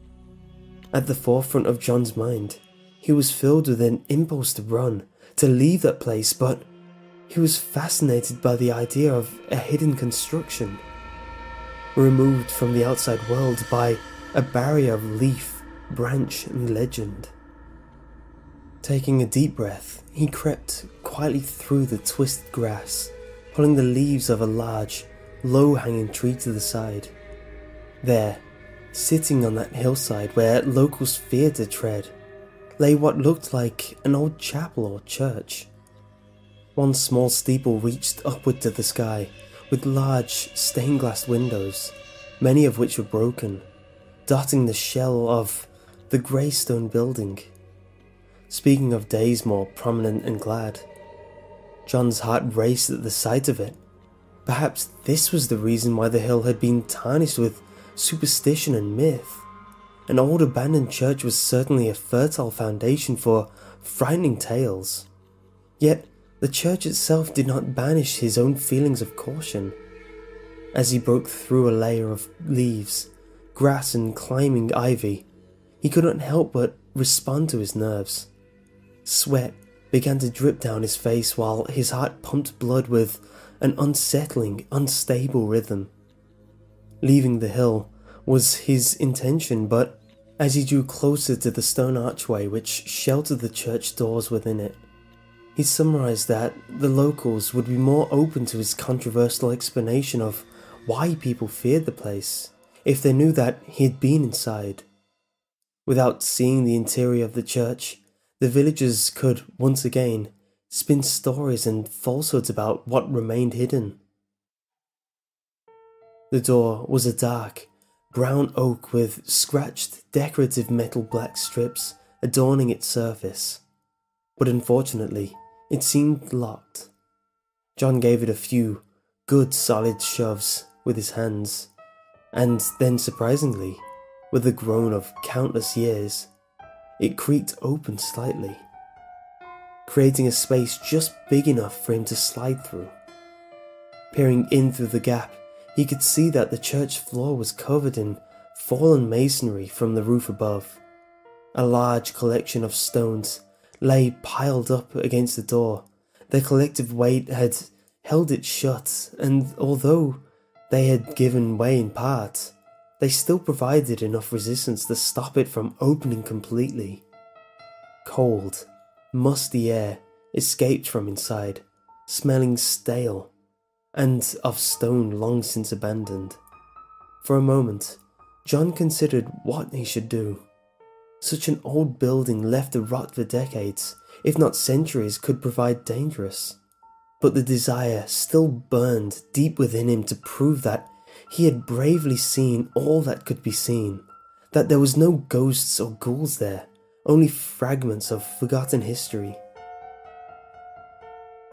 At the forefront of John's mind, he was filled with an impulse to run, to leave that place, but he was fascinated by the idea of a hidden construction, removed from the outside world by a barrier of leaf, branch and legend. Taking a deep breath, he crept quietly through the twisted grass, pulling the leaves of a large, low-hanging tree to the side. There, sitting on that hillside where locals feared to tread, lay what looked like an old chapel or church. One small steeple reached upward to the sky, with large stained-glass windows, many of which were broken, dotting the shell of the grey stone building. Speaking of days more prominent and glad, John's heart raced at the sight of it. Perhaps this was the reason why the hill had been tarnished with superstition and myth. An old abandoned church was certainly a fertile foundation for frightening tales. Yet the church itself did not banish his own feelings of caution. As he broke through a layer of leaves, grass and climbing ivy, he could not help but respond to his nerves. Sweat began to drip down his face while his heart pumped blood with an unsettling, unstable rhythm. Leaving the hill was his intention, but as he drew closer to the stone archway which sheltered the church doors within it, he summarized that the locals would be more open to his controversial explanation of why people feared the place if they knew that he had been inside. Without seeing the interior of the church, the villagers could, once again, spin stories and falsehoods about what remained hidden. The door was a dark, brown oak with scratched, decorative metal black strips adorning its surface, but unfortunately, it seemed locked. John gave it a few good solid shoves with his hands, and then surprisingly, with a groan of countless years, it creaked open slightly, creating a space just big enough for him to slide through. Peering in through the gap, he could see that the church floor was covered in fallen masonry from the roof above. A large collection of stones lay piled up against the door. Their collective weight had held it shut, and although they had given way in part, they still provided enough resistance to stop it from opening completely. Cold, musty air escaped from inside, smelling stale, and of stone long since abandoned. For a moment, John considered what he should do. Such an old building left to rot for decades, if not centuries, could prove dangerous. But the desire still burned deep within him to prove that he had bravely seen all that could be seen, that there was no ghosts or ghouls there, only fragments of forgotten history.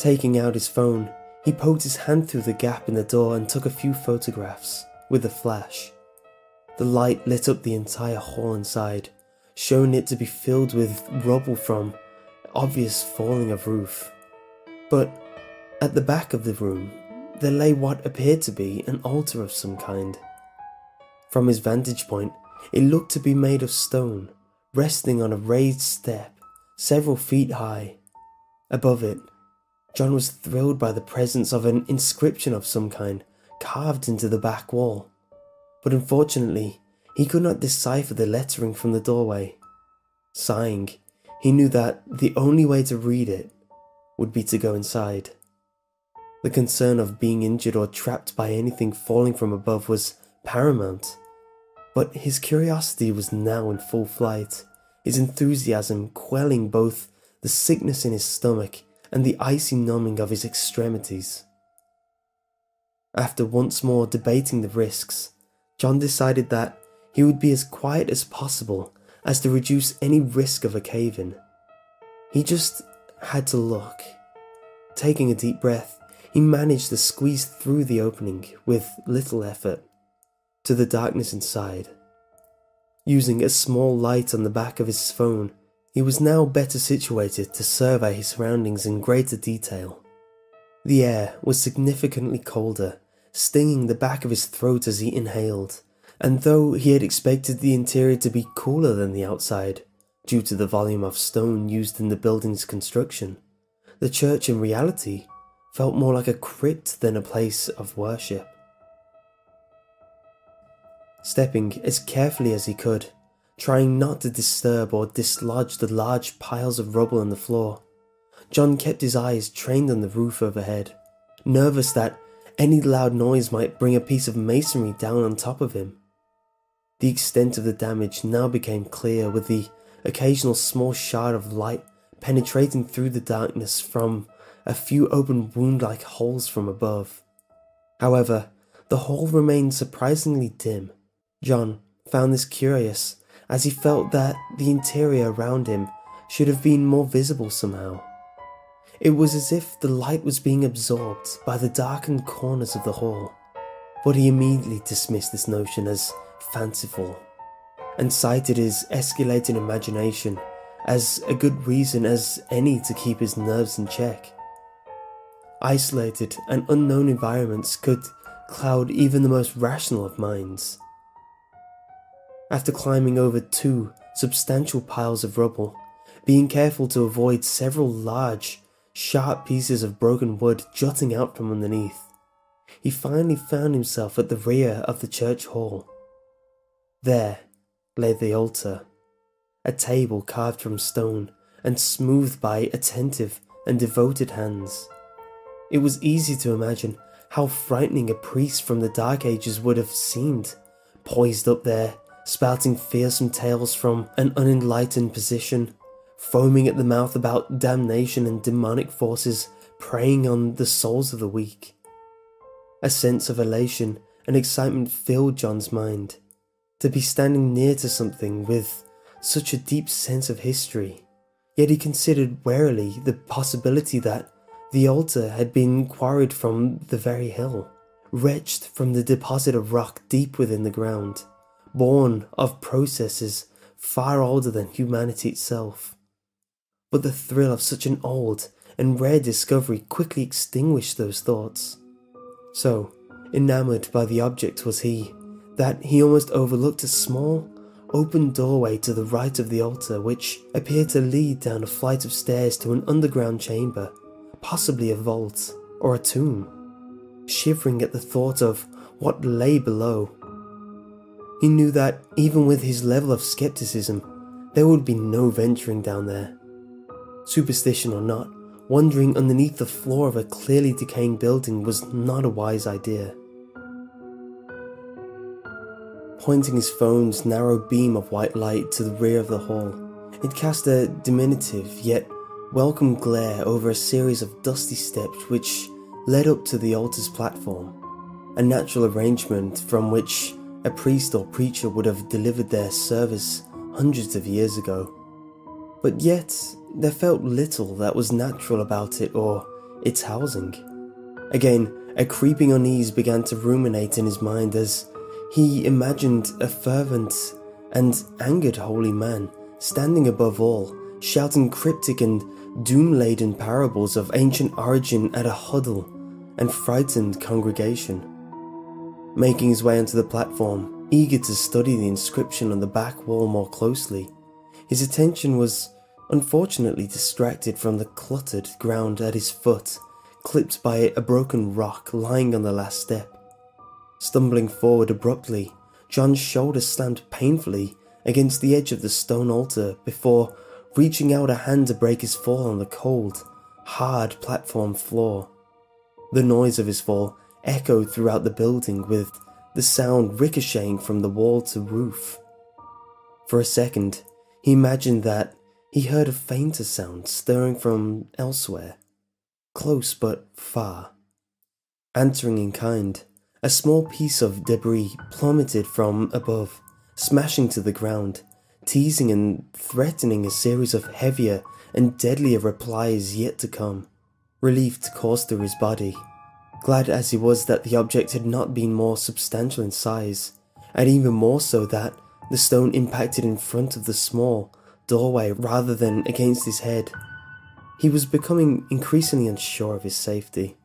Taking out his phone, he poked his hand through the gap in the door and took a few photographs with a flash. The light lit up the entire hall inside, showing it to be filled with rubble from obvious falling of roof. But at the back of the room, there lay what appeared to be an altar of some kind. From his vantage point, it looked to be made of stone, resting on a raised step several feet high. Above it, John was thrilled by the presence of an inscription of some kind carved into the back wall, but unfortunately he could not decipher the lettering from the doorway. Sighing, he knew that the only way to read it would be to go inside. The concern of being injured or trapped by anything falling from above was paramount, but his curiosity was now in full flight, his enthusiasm quelling both the sickness in his stomach and the icy numbing of his extremities. After once more debating the risks, John decided that he would be as quiet as possible as to reduce any risk of a cave-in. He just had to look. Taking a deep breath, he managed to squeeze through the opening with little effort to the darkness inside. Using a small light on the back of his phone, he was now better situated to survey his surroundings in greater detail. The air was significantly colder, stinging the back of his throat as he inhaled, and though he had expected the interior to be cooler than the outside, due to the volume of stone used in the building's construction, the church in reality felt more like a crypt than a place of worship. Stepping as carefully as he could, trying not to disturb or dislodge the large piles of rubble on the floor, John kept his eyes trained on the roof overhead, nervous that any loud noise might bring a piece of masonry down on top of him. The extent of the damage now became clear, with the occasional small shard of light penetrating through the darkness from a few open wound-like holes from above. However, the hall remained surprisingly dim. John found this curious, as he felt that the interior around him should have been more visible somehow. It was as if the light was being absorbed by the darkened corners of the hall, but he immediately dismissed this notion as fanciful, and cited his escalating imagination as a good reason as any to keep his nerves in check. Isolated and unknown environments could cloud even the most rational of minds. After climbing over 2 substantial piles of rubble, being careful to avoid several large, sharp pieces of broken wood jutting out from underneath, he finally found himself at the rear of the church hall. There lay the altar, a table carved from stone and smoothed by attentive and devoted hands. It was easy to imagine how frightening a priest from the Dark Ages would have seemed, poised up there, spouting fearsome tales from an unenlightened position, foaming at the mouth about damnation and demonic forces preying on the souls of the weak. A sense of elation and excitement filled John's mind. To be standing near to something with such a deep sense of history, yet he considered warily the possibility that the altar had been quarried from the very hill, wrenched from the deposit of rock deep within the ground, born of processes far older than humanity itself. But the thrill of such an old and rare discovery quickly extinguished those thoughts. So enamoured by the object was he, that he almost overlooked a small, open doorway to the right of the altar, which appeared to lead down a flight of stairs to an underground chamber, possibly a vault or a tomb. Shivering at the thought of what lay below, he knew that even with his level of skepticism, there would be no venturing down there. Superstition or not, wandering underneath the floor of a clearly decaying building was not a wise idea. Pointing his phone's narrow beam of white light to the rear of the hall, it cast a diminutive yet welcome glare over a series of dusty steps which led up to the altar's platform, a natural arrangement from which a priest or preacher would have delivered their service hundreds of years ago. But yet, there felt little that was natural about it or its housing. Again, a creeping unease began to ruminate in his mind as he imagined a fervent and angered holy man standing above all, shouting cryptic and doom-laden parables of ancient origin at a huddled and frightened congregation. Making his way onto the platform, eager to study the inscription on the back wall more closely, his attention was unfortunately distracted from the cluttered ground at his foot, clipped by a broken rock lying on the last step. Stumbling forward abruptly, John's shoulder slammed painfully against the edge of the stone altar before reaching out a hand to break his fall on the cold, hard platform floor. The noise of his fall echoed throughout the building, with the sound ricocheting from the wall to roof. For a second, he imagined that he heard a fainter sound stirring from elsewhere, close but far. Answering in kind, a small piece of debris plummeted from above, smashing to the ground, teasing and threatening a series of heavier and deadlier replies yet to come. Relief coursed through his body, glad as he was that the object had not been more substantial in size, and even more so that the stone impacted in front of the small doorway rather than against his head. He was becoming increasingly unsure of his safety.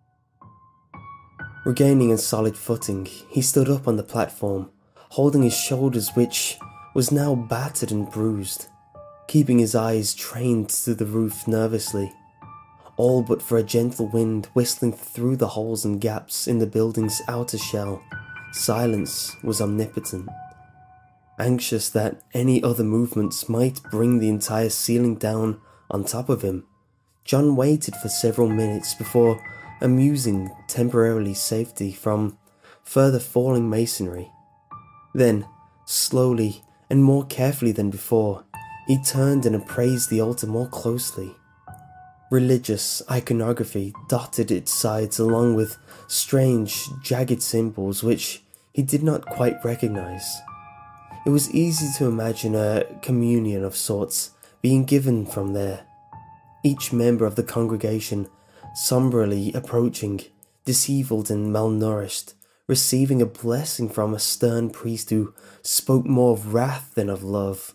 Regaining a solid footing, he stood up on the platform, holding his shoulders, which was now battered and bruised, keeping his eyes trained to the roof nervously, all but for a gentle wind whistling through the holes and gaps in the building's outer shell. Silence was omnipotent. Anxious that any other movements might bring the entire ceiling down on top of him, John waited for several minutes before amusing temporarily safety from further falling masonry. Then, slowly and more carefully than before, he turned and appraised the altar more closely. Religious iconography dotted its sides along with strange, jagged symbols which he did not quite recognize. It was easy to imagine a communion of sorts being given from there, each member of the congregation somberly approaching, disheveled and malnourished, receiving a blessing from a stern priest who spoke more of wrath than of love.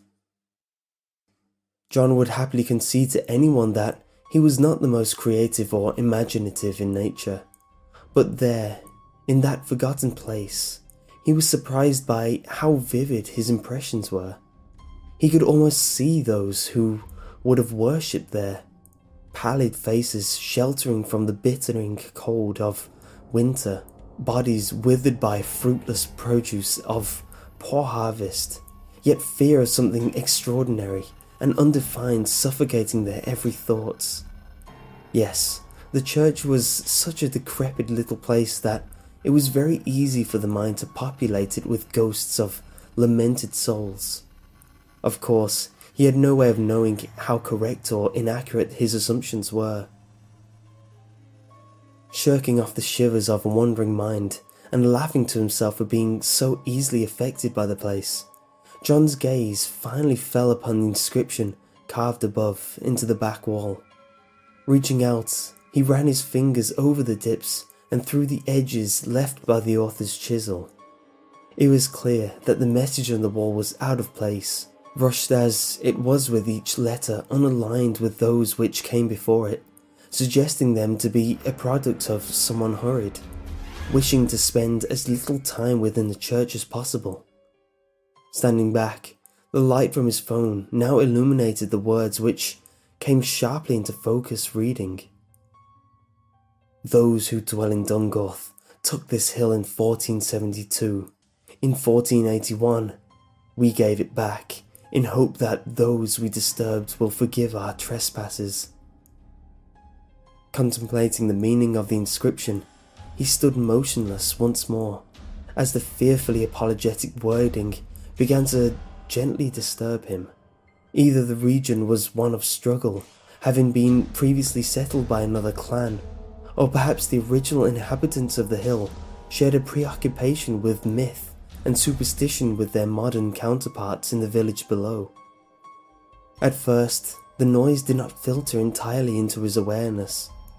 John would happily concede to anyone that he was not the most creative or imaginative in nature, but there, in that forgotten place, he was surprised by how vivid his impressions were. He could almost see those who would have worshipped there, pallid faces sheltering from the bittering cold of winter, bodies withered by fruitless produce of poor harvest, yet fear of something extraordinary and undefined suffocating their every thoughts. Yes, the church was such a decrepit little place that it was very easy for the mind to populate it with ghosts of lamented souls. Of course, he had no way of knowing how correct or inaccurate his assumptions were. Shirking off the shivers of a wandering mind and laughing to himself for being so easily affected by the place, John's gaze finally fell upon the inscription carved above into the back wall. Reaching out, he ran his fingers over the dips and through the edges left by the author's chisel. It was clear that the message on the wall was out of place, rushed as it was with each letter unaligned with those which came before it, suggesting them to be a product of someone hurried, wishing to spend as little time within the church as possible. Standing back, the light from his phone now illuminated the words which came sharply into focus, reading: "Those who dwell in Dungorth took this hill in 1472. In 1481, we gave it back, in hope that those we disturbed will forgive our trespasses." Contemplating the meaning of the inscription, he stood motionless once more, as the fearfully apologetic wording began to gently disturb him. Either the region was one of struggle, having been previously settled by another clan, or perhaps the original inhabitants of the hill shared a preoccupation with myth and superstition with their modern counterparts in the village below. At first, the noise did not filter entirely into his awareness.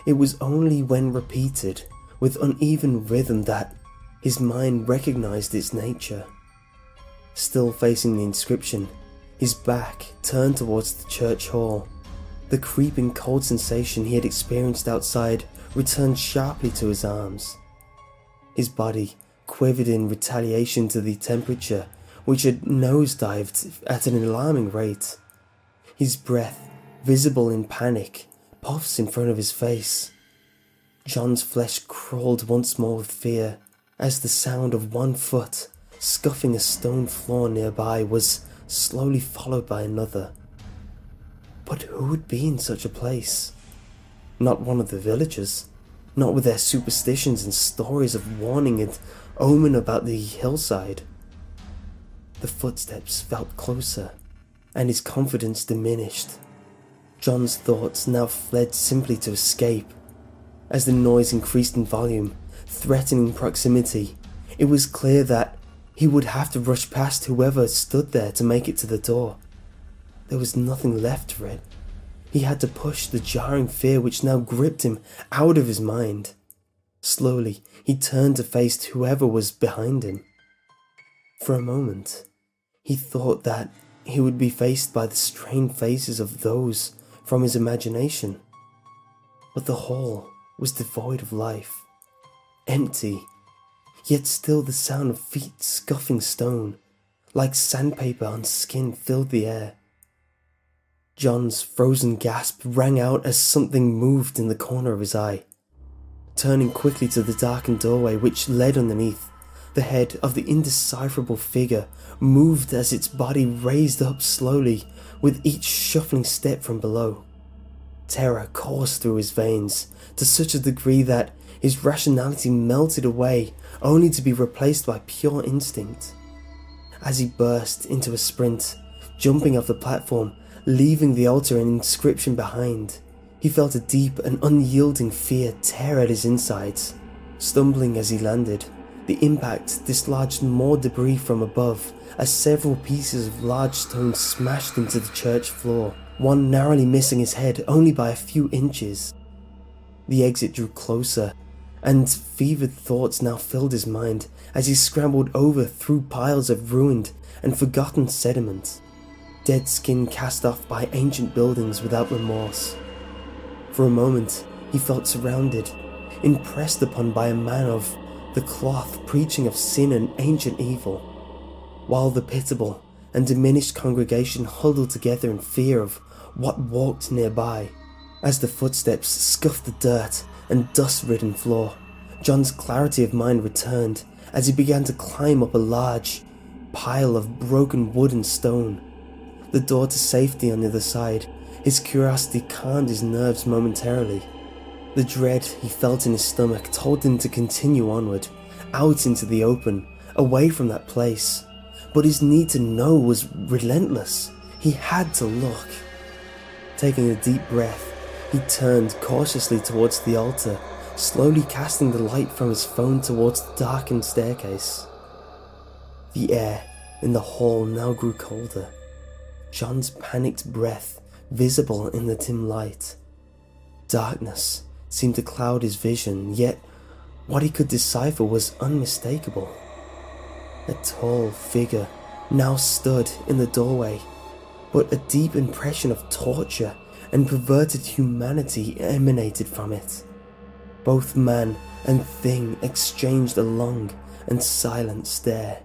It was only when repeated with uneven rhythm that his mind recognized its nature. Still facing the inscription, his back turned towards the church hall. The creeping cold sensation he had experienced outside returned sharply to his arms. His body quivered in retaliation to the temperature, which had nosedived at an alarming rate. His breath, visible in panic, puffs in front of his face. John's flesh crawled once more with fear, as the sound of one foot scuffing a stone floor nearby was slowly followed by another. But who would be in such a place? Not one of the villagers, not with their superstitions and stories of warning and omen about the hillside. The footsteps felt closer, and his confidence diminished. John's thoughts now fled simply to escape. As the noise increased in volume, threatening proximity, it was clear that he would have to rush past whoever stood there to make it to the door. There was nothing left for it. He had to push the jarring fear which now gripped him out of his mind. Slowly, he turned to face whoever was behind him. For a moment, he thought that he would be faced by the strained faces of those from his imagination. But the hall was devoid of life, empty, yet still the sound of feet scuffing stone, like sandpaper on skin, filled the air. John's frozen gasp rang out as something moved in the corner of his eye. Turning quickly to the darkened doorway which led underneath, the head of the indecipherable figure moved as its body raised up slowly with each shuffling step from below. Terror coursed through his veins to such a degree that his rationality melted away, only to be replaced by pure instinct. As he burst into a sprint, jumping off the platform, leaving the altar and inscription behind, he felt a deep and unyielding fear tear at his insides. Stumbling as he landed, the impact dislodged more debris from above as several pieces of large stone smashed into the church floor, one narrowly missing his head only by a few inches. The exit drew closer, and fevered thoughts now filled his mind as he scrambled over through piles of ruined and forgotten sediment, dead skin cast off by ancient buildings without remorse. For a moment, he felt surrounded, impressed upon by a man of the cloth preaching of sin and ancient evil, while the pitiable and diminished congregation huddled together in fear of what walked nearby. As the footsteps scuffed the dirt and dust-ridden floor, John's clarity of mind returned as he began to climb up a large pile of broken wood and stone. The door to safety on the other side, his curiosity calmed his nerves momentarily. The dread he felt in his stomach told him to continue onward, out into the open, away from that place. But his need to know was relentless. He had to look. Taking a deep breath, he turned cautiously towards the altar, slowly casting the light from his phone towards the darkened staircase. The air in the hall now grew colder, John's panicked breath visible in the dim light. Darkness seemed to cloud his vision, yet what he could decipher was unmistakable. A tall figure now stood in the doorway, but a deep impression of torture and perverted humanity emanated from it. Both man and thing exchanged a long and silent stare.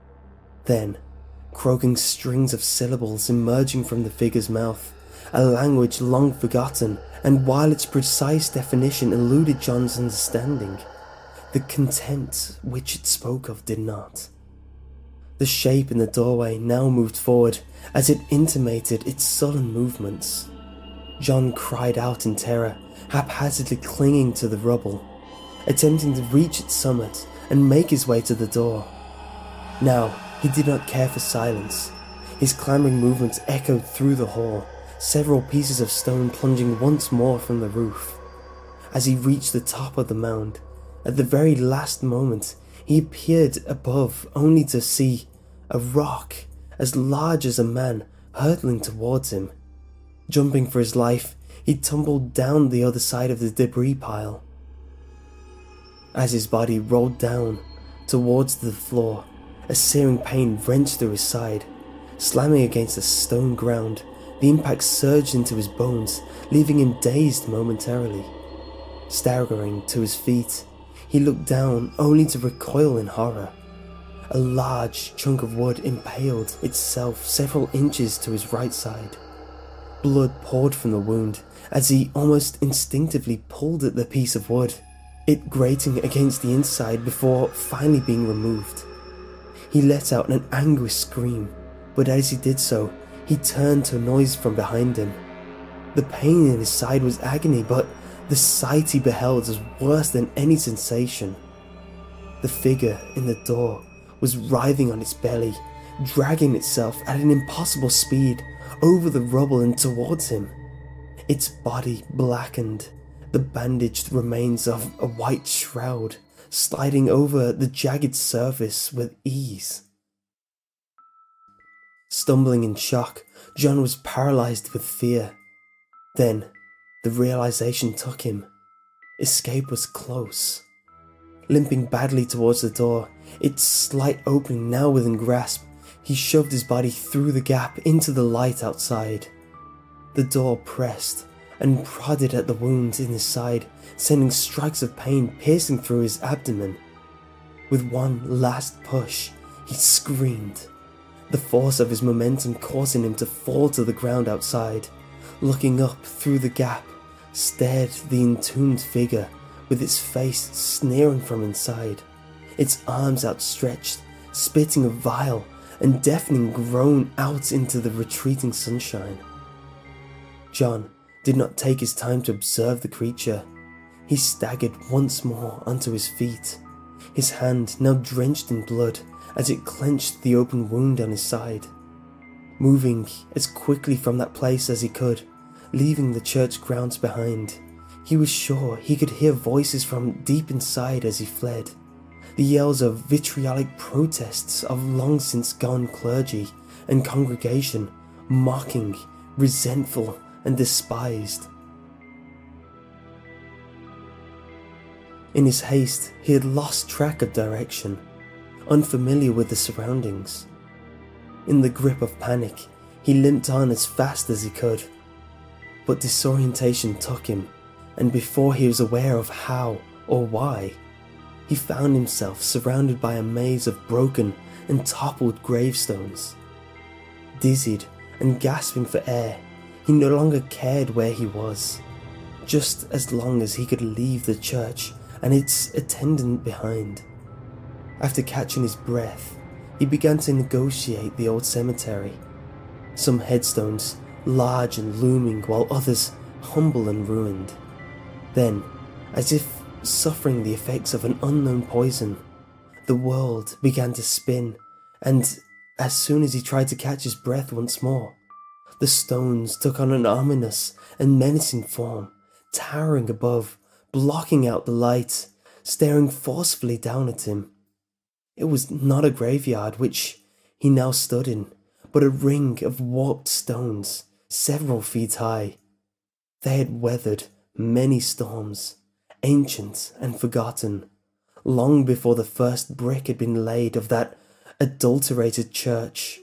Then, croaking strings of syllables emerging from the figure's mouth, a language long forgotten, and while its precise definition eluded John's understanding, the contempt which it spoke of did not. The shape in the doorway now moved forward as it intimated its sullen movements. John cried out in terror, haphazardly clinging to the rubble, attempting to reach its summit and make his way to the door. Now, he did not care for silence. His clambering movements echoed through the hall, several pieces of stone plunging once more from the roof. As he reached the top of the mound, at the very last moment, he appeared above only to see a rock as large as a man hurtling towards him. Jumping for his life, he tumbled down the other side of the debris pile. As his body rolled down towards the floor, a searing pain wrenched through his side. Slamming against the stone ground, the impact surged into his bones, leaving him dazed momentarily. Staggering to his feet, he looked down only to recoil in horror. A large chunk of wood impaled itself several inches to his right side. Blood poured from the wound as he almost instinctively pulled at the piece of wood, it grating against the inside before finally being removed. He let out an anguished scream, but as he did so, he turned to a noise from behind him. The pain in his side was agony, but the sight he beheld was worse than any sensation. The figure in the door was writhing on its belly, dragging itself at an impossible speed over the rubble and towards him. Its body blackened, the bandaged remains of a white shroud sliding over the jagged surface with ease. Stumbling in shock, John was paralyzed with fear. Then, the realization took him. Escape was close. Limping badly towards the door, its slight opening now within grasp, he shoved his body through the gap into the light outside. The door pressed and prodded at the wound in his side, sending strikes of pain piercing through his abdomen. With one last push, he screamed, the force of his momentum causing him to fall to the ground outside. Looking up through the gap, stared the entombed figure with its face sneering from inside, its arms outstretched, spitting a vile and deafening groan out into the retreating sunshine. John did not take his time to observe the creature. He staggered once more onto his feet, his hand now drenched in blood as it clenched the open wound on his side. Moving as quickly from that place as he could, leaving the church grounds behind, he was sure he could hear voices from deep inside as he fled, the yells of vitriolic protests of long since gone clergy and congregation, mocking, resentful, and despised. In his haste, he had lost track of direction, unfamiliar with the surroundings. In the grip of panic, he limped on as fast as he could. But disorientation took him, and before he was aware of how or why, he found himself surrounded by a maze of broken and toppled gravestones. Dizzied and gasping for air, he no longer cared where he was, just as long as he could leave the church and its attendant behind. After catching his breath, he began to negotiate the old cemetery. Some headstones large and looming, while others humble and ruined. Then, as if suffering the effects of an unknown poison, the world began to spin, and as soon as he tried to catch his breath once more, the stones took on an ominous and menacing form, towering above, blocking out the light, staring forcefully down at him. It was not a graveyard which he now stood in, but a ring of warped stones, several feet high. They had weathered many storms, ancient and forgotten, long before the first brick had been laid of that adulterated church.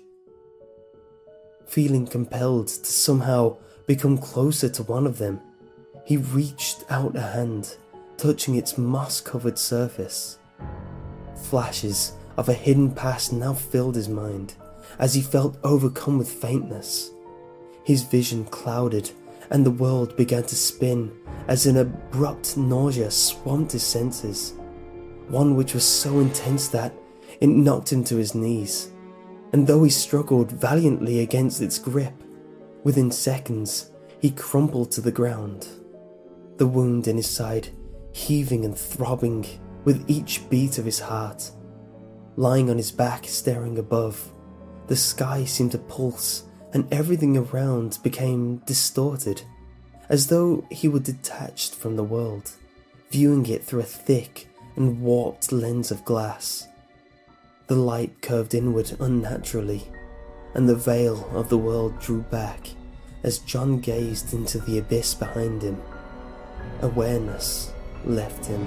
Feeling compelled to somehow become closer to one of them, he reached out a hand, touching its moss-covered surface. Flashes of a hidden past now filled his mind, as he felt overcome with faintness. His vision clouded, and the world began to spin as an abrupt nausea swamped his senses, one which was so intense that it knocked him to his knees, and though he struggled valiantly against its grip, within seconds he crumpled to the ground, the wound in his side heaving and throbbing with each beat of his heart. Lying on his back, staring above, the sky seemed to pulse, and everything around became distorted, as though he were detached from the world, viewing it through a thick and warped lens of glass. The light curved inward unnaturally, and the veil of the world drew back, as John gazed into the abyss behind him. Awareness left him.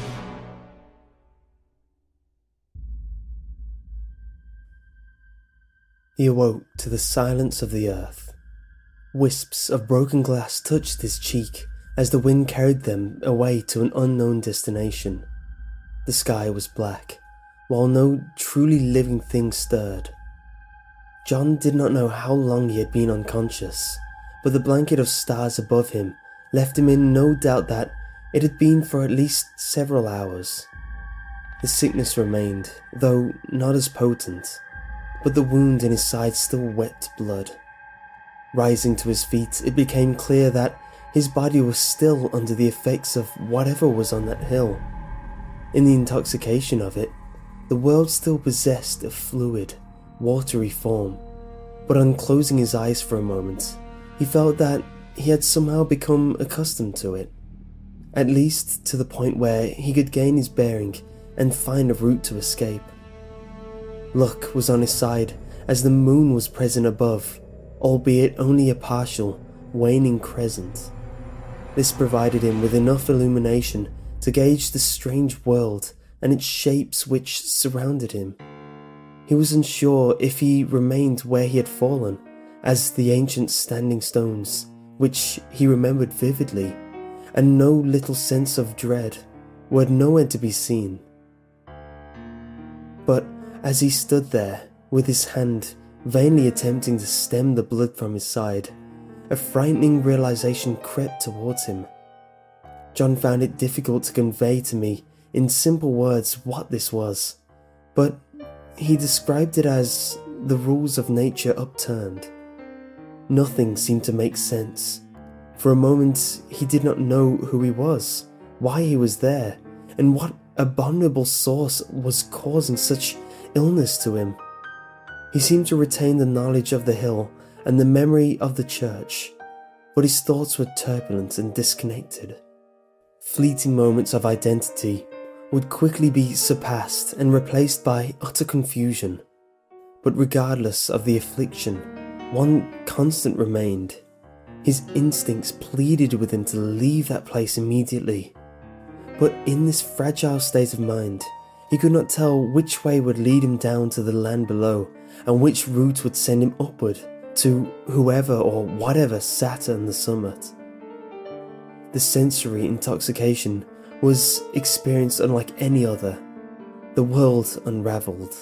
He awoke to the silence of the earth. Wisps of broken glass touched his cheek as the wind carried them away to an unknown destination. The sky was black, while no truly living thing stirred. John did not know how long he had been unconscious, but the blanket of stars above him left him in no doubt that it had been for at least several hours. The sickness remained, though not as potent, but the wound in his side still wept blood. Rising to his feet, it became clear that his body was still under the effects of whatever was on that hill. In the intoxication of it, the world still possessed a fluid, watery form, but on closing his eyes for a moment, he felt that he had somehow become accustomed to it, at least to the point where he could gain his bearing and find a route to escape. Luck was on his side as the moon was present above, albeit only a partial, waning crescent. This provided him with enough illumination to gauge the strange world and its shapes which surrounded him. He was unsure if he remained where he had fallen, as the ancient standing stones, which he remembered vividly, and no little sense of dread, were nowhere to be seen. But as he stood there, with his hand vainly attempting to stem the blood from his side, a frightening realization crept towards him. John found it difficult to convey to me in simple words what this was, but he described it as the rules of nature upturned. Nothing seemed to make sense. For a moment he did not know who he was, why he was there, and what abominable source was causing such illness to him. He seemed to retain the knowledge of the hill and the memory of the church, but his thoughts were turbulent and disconnected. Fleeting moments of identity would quickly be surpassed and replaced by utter confusion. But regardless of the affliction, one constant remained. His instincts pleaded with him to leave that place immediately. But in this fragile state of mind, he could not tell which way would lead him down to the land below and which route would send him upward to whoever or whatever sat on the summit. The sensory intoxication was experienced unlike any other. The world unravelled.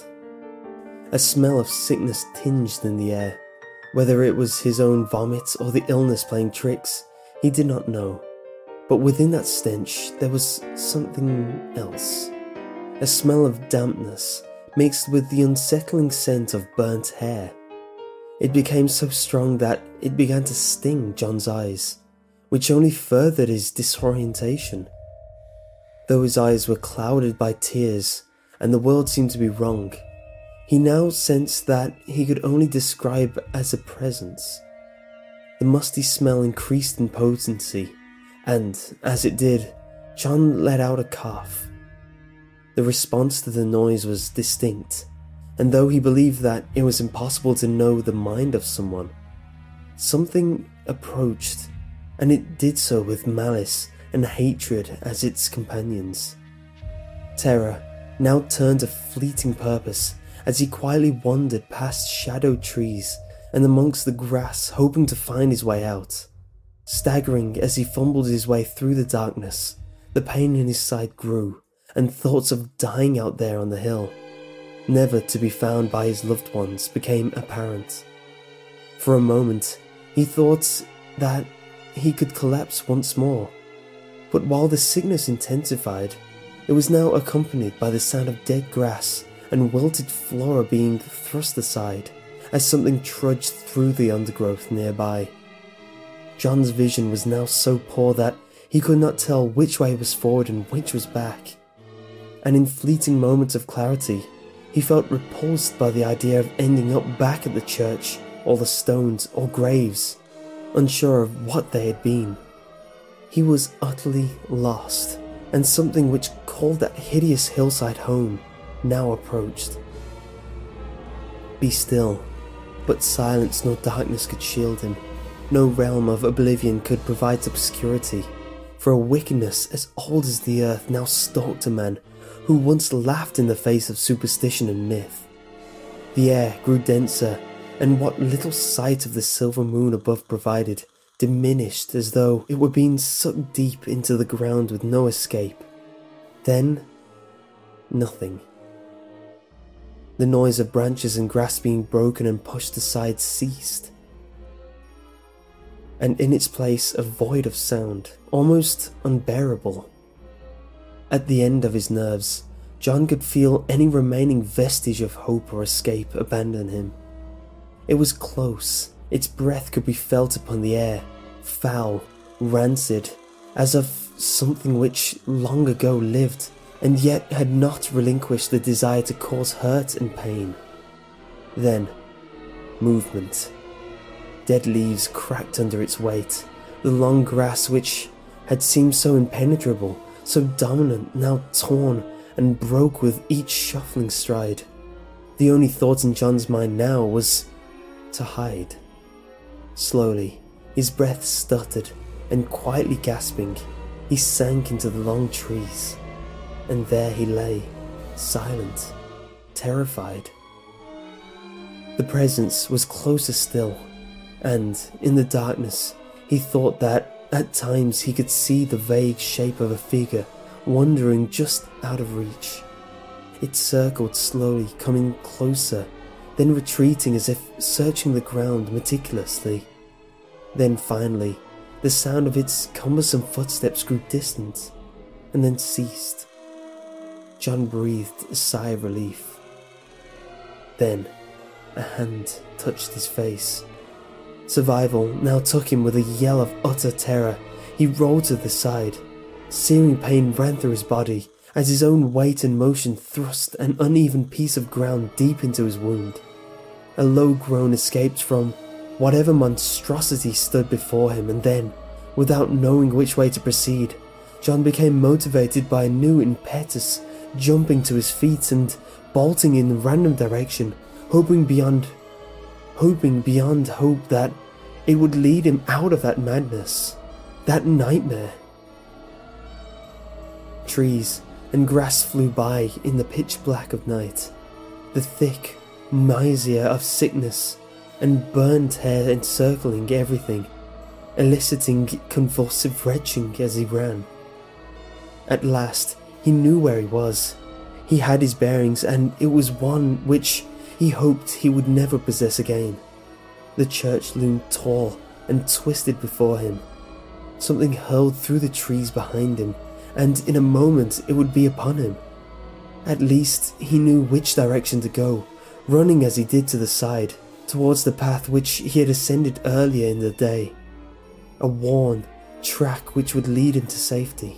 A smell of sickness tinged in the air. Whether it was his own vomit or the illness playing tricks, he did not know. But within that stench there was something else. A smell of dampness mixed with the unsettling scent of burnt hair. It became so strong that it began to sting John's eyes, which only furthered his disorientation. Though his eyes were clouded by tears and the world seemed to be wrong, he now sensed that he could only describe as a presence. The musty smell increased in potency, and, as it did, John let out a cough. The response to the noise was distinct, and though he believed that it was impossible to know the mind of someone, something approached, and it did so with malice and hatred as its companions. Terror now turned to fleeting purpose as he quietly wandered past shadowed trees and amongst the grass, hoping to find his way out. Staggering as he fumbled his way through the darkness, the pain in his side grew, and thoughts of dying out there on the hill, never to be found by his loved ones, became apparent. For a moment, he thought that he could collapse once more, but while the sickness intensified, it was now accompanied by the sound of dead grass and wilted flora being thrust aside as something trudged through the undergrowth nearby. John's vision was now so poor that he could not tell which way was forward and which was back, and in fleeting moments of clarity, he felt repulsed by the idea of ending up back at the church, or the stones, or graves, unsure of what they had been. He was utterly lost, and something which called that hideous hillside home now approached. Be still, but silence nor darkness could shield him. No realm of oblivion could provide obscurity, for a wickedness as old as the earth now stalked a man who once laughed in the face of superstition and myth. The air grew denser, and what little sight of the silver moon above provided diminished as though it were being sucked deep into the ground with no escape. Then, nothing. The noise of branches and grass being broken and pushed aside ceased, and in its place a void of sound, almost unbearable. At the end of his nerves, John could feel any remaining vestige of hope or escape abandon him. It was close, its breath could be felt upon the air, foul, rancid, as of something which long ago lived, and yet had not relinquished the desire to cause hurt and pain. Then, movement. Dead leaves cracked under its weight. The long grass which had seemed so impenetrable, so dominant, now torn and broke with each shuffling stride. The only thought in John's mind now was to hide. Slowly, his breath stuttered, and quietly gasping, he sank into the long trees. And there he lay, silent, terrified. The presence was closer still, and in the darkness he thought that at times he could see the vague shape of a figure wandering just out of reach. It circled slowly, coming closer, then retreating as if searching the ground meticulously. Then finally, the sound of its cumbersome footsteps grew distant, and then ceased. John breathed a sigh of relief. Then, a hand touched his face. Survival now took him with a yell of utter terror. He rolled to the side. Searing pain ran through his body as his own weight and motion thrust an uneven piece of ground deep into his wound. A low groan escaped from whatever monstrosity stood before him, and then, without knowing which way to proceed, John became motivated by a new impetus, jumping to his feet and bolting in random direction, hoping beyond hope that it would lead him out of that madness, that nightmare. Trees and grass flew by in the pitch black of night, the thick miasma of sickness and burnt hair encircling everything, eliciting convulsive retching as he ran. At last, he knew where he was. He had his bearings, and it was one which he hoped he would never possess again. The church loomed tall and twisted before him. Something hurled through the trees behind him, and in a moment it would be upon him. At least he knew which direction to go, running as he did to the side, towards the path which he had ascended earlier in the day. A worn track which would lead him to safety.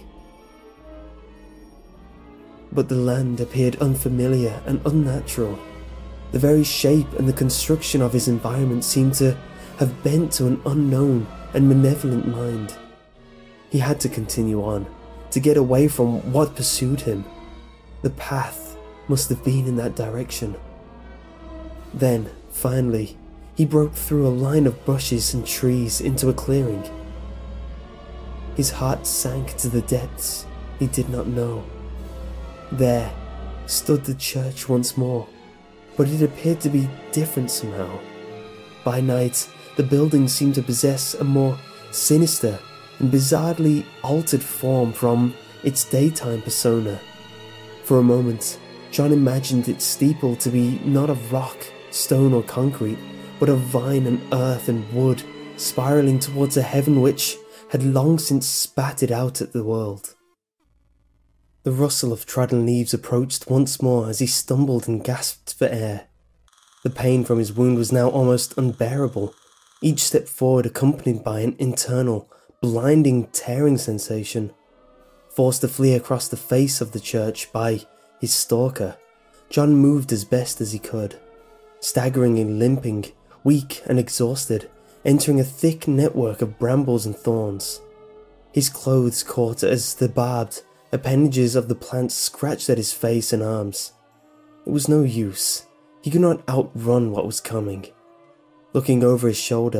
But the land appeared unfamiliar and unnatural. The very shape and the construction of his environment seemed to have bent to an unknown and malevolent mind. He had to continue on, to get away from what pursued him. The path must have been in that direction. Then, finally, he broke through a line of bushes and trees into a clearing. His heart sank to the depths he did not know. There stood the church once more, but it appeared to be different somehow. By night, the building seemed to possess a more sinister and bizarrely altered form from its daytime persona. For a moment, John imagined its steeple to be not of rock, stone or concrete, but of vine and earth and wood, spiralling towards a heaven which had long since spat it out at the world. The rustle of trodden leaves approached once more as he stumbled and gasped for air. The pain from his wound was now almost unbearable, each step forward accompanied by an internal, blinding, tearing sensation. Forced to flee across the face of the church by his stalker, John moved as best as he could, staggering and limping, weak and exhausted, entering a thick network of brambles and thorns. His clothes caught as the barbed appendages of the plants scratched at his face and arms. It was no use. He could not outrun what was coming. Looking over his shoulder,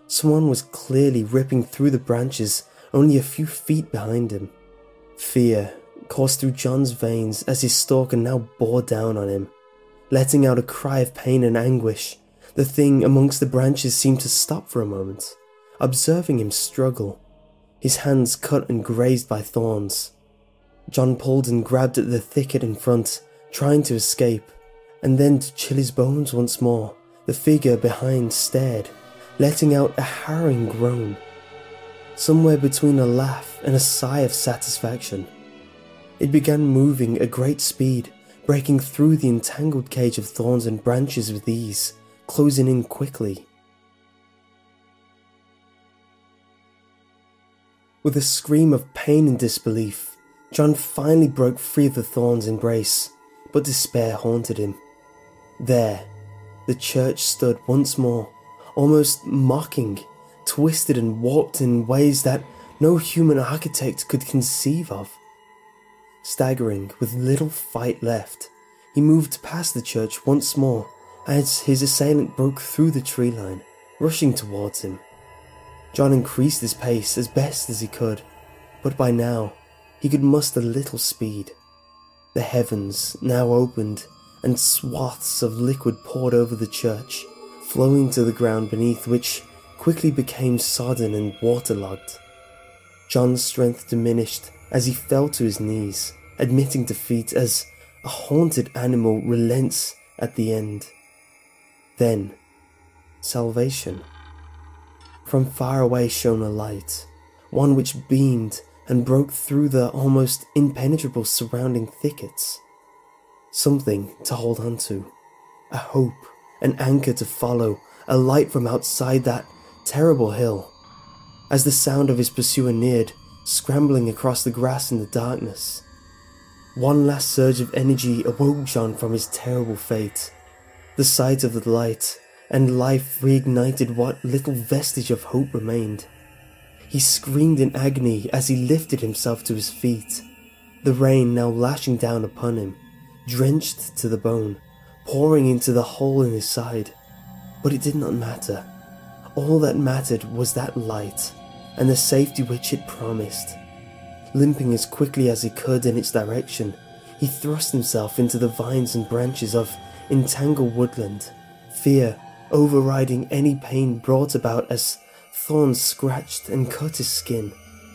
Someone was clearly ripping through the branches only a few feet behind him. Fear coursed through John's veins as his stalker now bore down on him. Letting out a cry of pain and anguish, the thing amongst the branches seemed to stop for a moment, observing him struggle, his hands cut and grazed by thorns. John pulled and grabbed at the thicket in front, trying to escape, and then to chill his bones once more, the figure behind stared, letting out a harrowing groan, somewhere between a laugh and a sigh of satisfaction. It began moving at great speed, breaking through the entangled cage of thorns and branches with ease, closing in quickly. With a scream of pain and disbelief, John finally broke free of the thorn's embrace, but despair haunted him. There, the church stood once more, almost mocking, twisted and warped in ways that no human architect could conceive of. Staggering with little fight left, he moved past the church once more as his assailant broke through the tree line, rushing towards him. John increased his pace as best as he could, but by now he could muster little speed. The heavens now opened and swaths of liquid poured over the church, flowing to the ground beneath, which quickly became sodden and waterlogged. John's strength diminished as he fell to his knees, admitting defeat as a haunted animal relents at the end. Then, salvation. From far away shone a light, one which beamed and broke through the almost impenetrable surrounding thickets. Something to hold on to, a hope, an anchor to follow, a light from outside that terrible hill. As the sound of his pursuer neared, scrambling across the grass in the darkness, one last surge of energy awoke John from his terrible fate. The sight of the light and life reignited what little vestige of hope remained. He screamed in agony as he lifted himself to his feet, the rain now lashing down upon him, drenched to the bone, pouring into the hole in his side. But it did not matter. All that mattered was that light, and the safety which it promised. Limping as quickly as he could in its direction, he thrust himself into the vines and branches of entangled woodland, fear overriding any pain brought about as thorns scratched and cut his skin.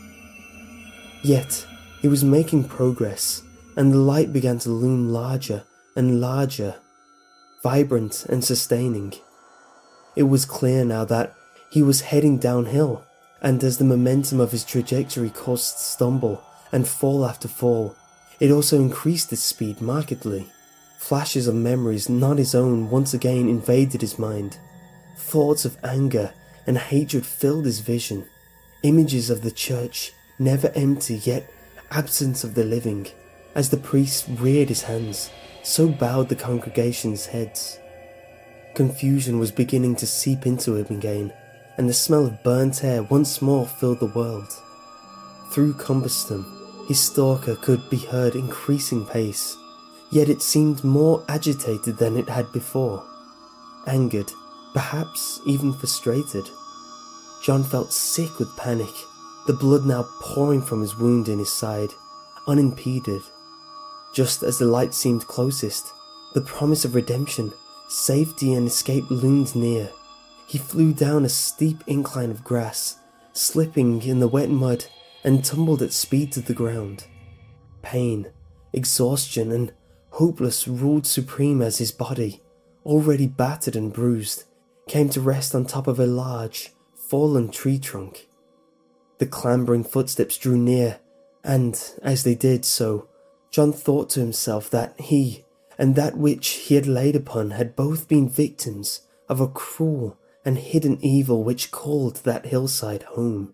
Yet, he was making progress, and the light began to loom larger and larger, vibrant and sustaining. It was clear now that he was heading downhill, and as the momentum of his trajectory caused stumble and fall after fall, it also increased his speed markedly. Flashes of memories not his own once again invaded his mind. Thoughts of anger and hatred filled his vision. Images of the church, never empty yet absent of the living. As the priest reared his hands, so bowed the congregation's heads. Confusion was beginning to seep into him again, and the smell of burnt air once more filled the world. Through cumbersome, his stalker could be heard increasing pace, yet it seemed more agitated than it had before. Angered, perhaps even frustrated. John felt sick with panic, the blood now pouring from his wound in his side, unimpeded. Just as the light seemed closest, the promise of redemption, safety and escape loomed near. He flew down a steep incline of grass, slipping in the wet mud, and tumbled at speed to the ground. Pain, exhaustion, and hopeless ruled supreme as his body, already battered and bruised, came to rest on top of a large, fallen tree trunk. The clambering footsteps drew near, and as they did so, John thought to himself that he and that which he had laid upon had both been victims of a cruel and hidden evil which called that hillside home.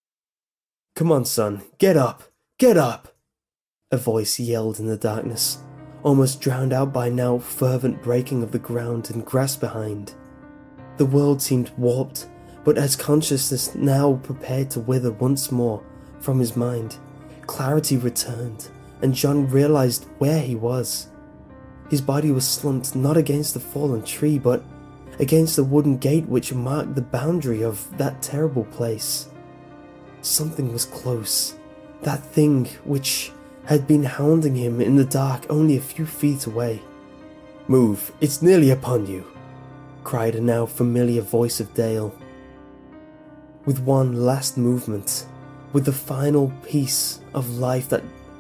"Come on, son, get up! Get up!" a voice yelled in the darkness, almost drowned out by now fervent breaking of the ground and grass behind. The world seemed warped, but as consciousness now prepared to wither once more from his mind, clarity returned, and John realized where he was. His body was slumped not against a fallen tree, but against the wooden gate which marked the boundary of that terrible place. Something was close, that thing which had been hounding him in the dark only a few feet away. "Move, it's nearly upon you," cried a now familiar voice of Dale. With one last movement, with the final piece of life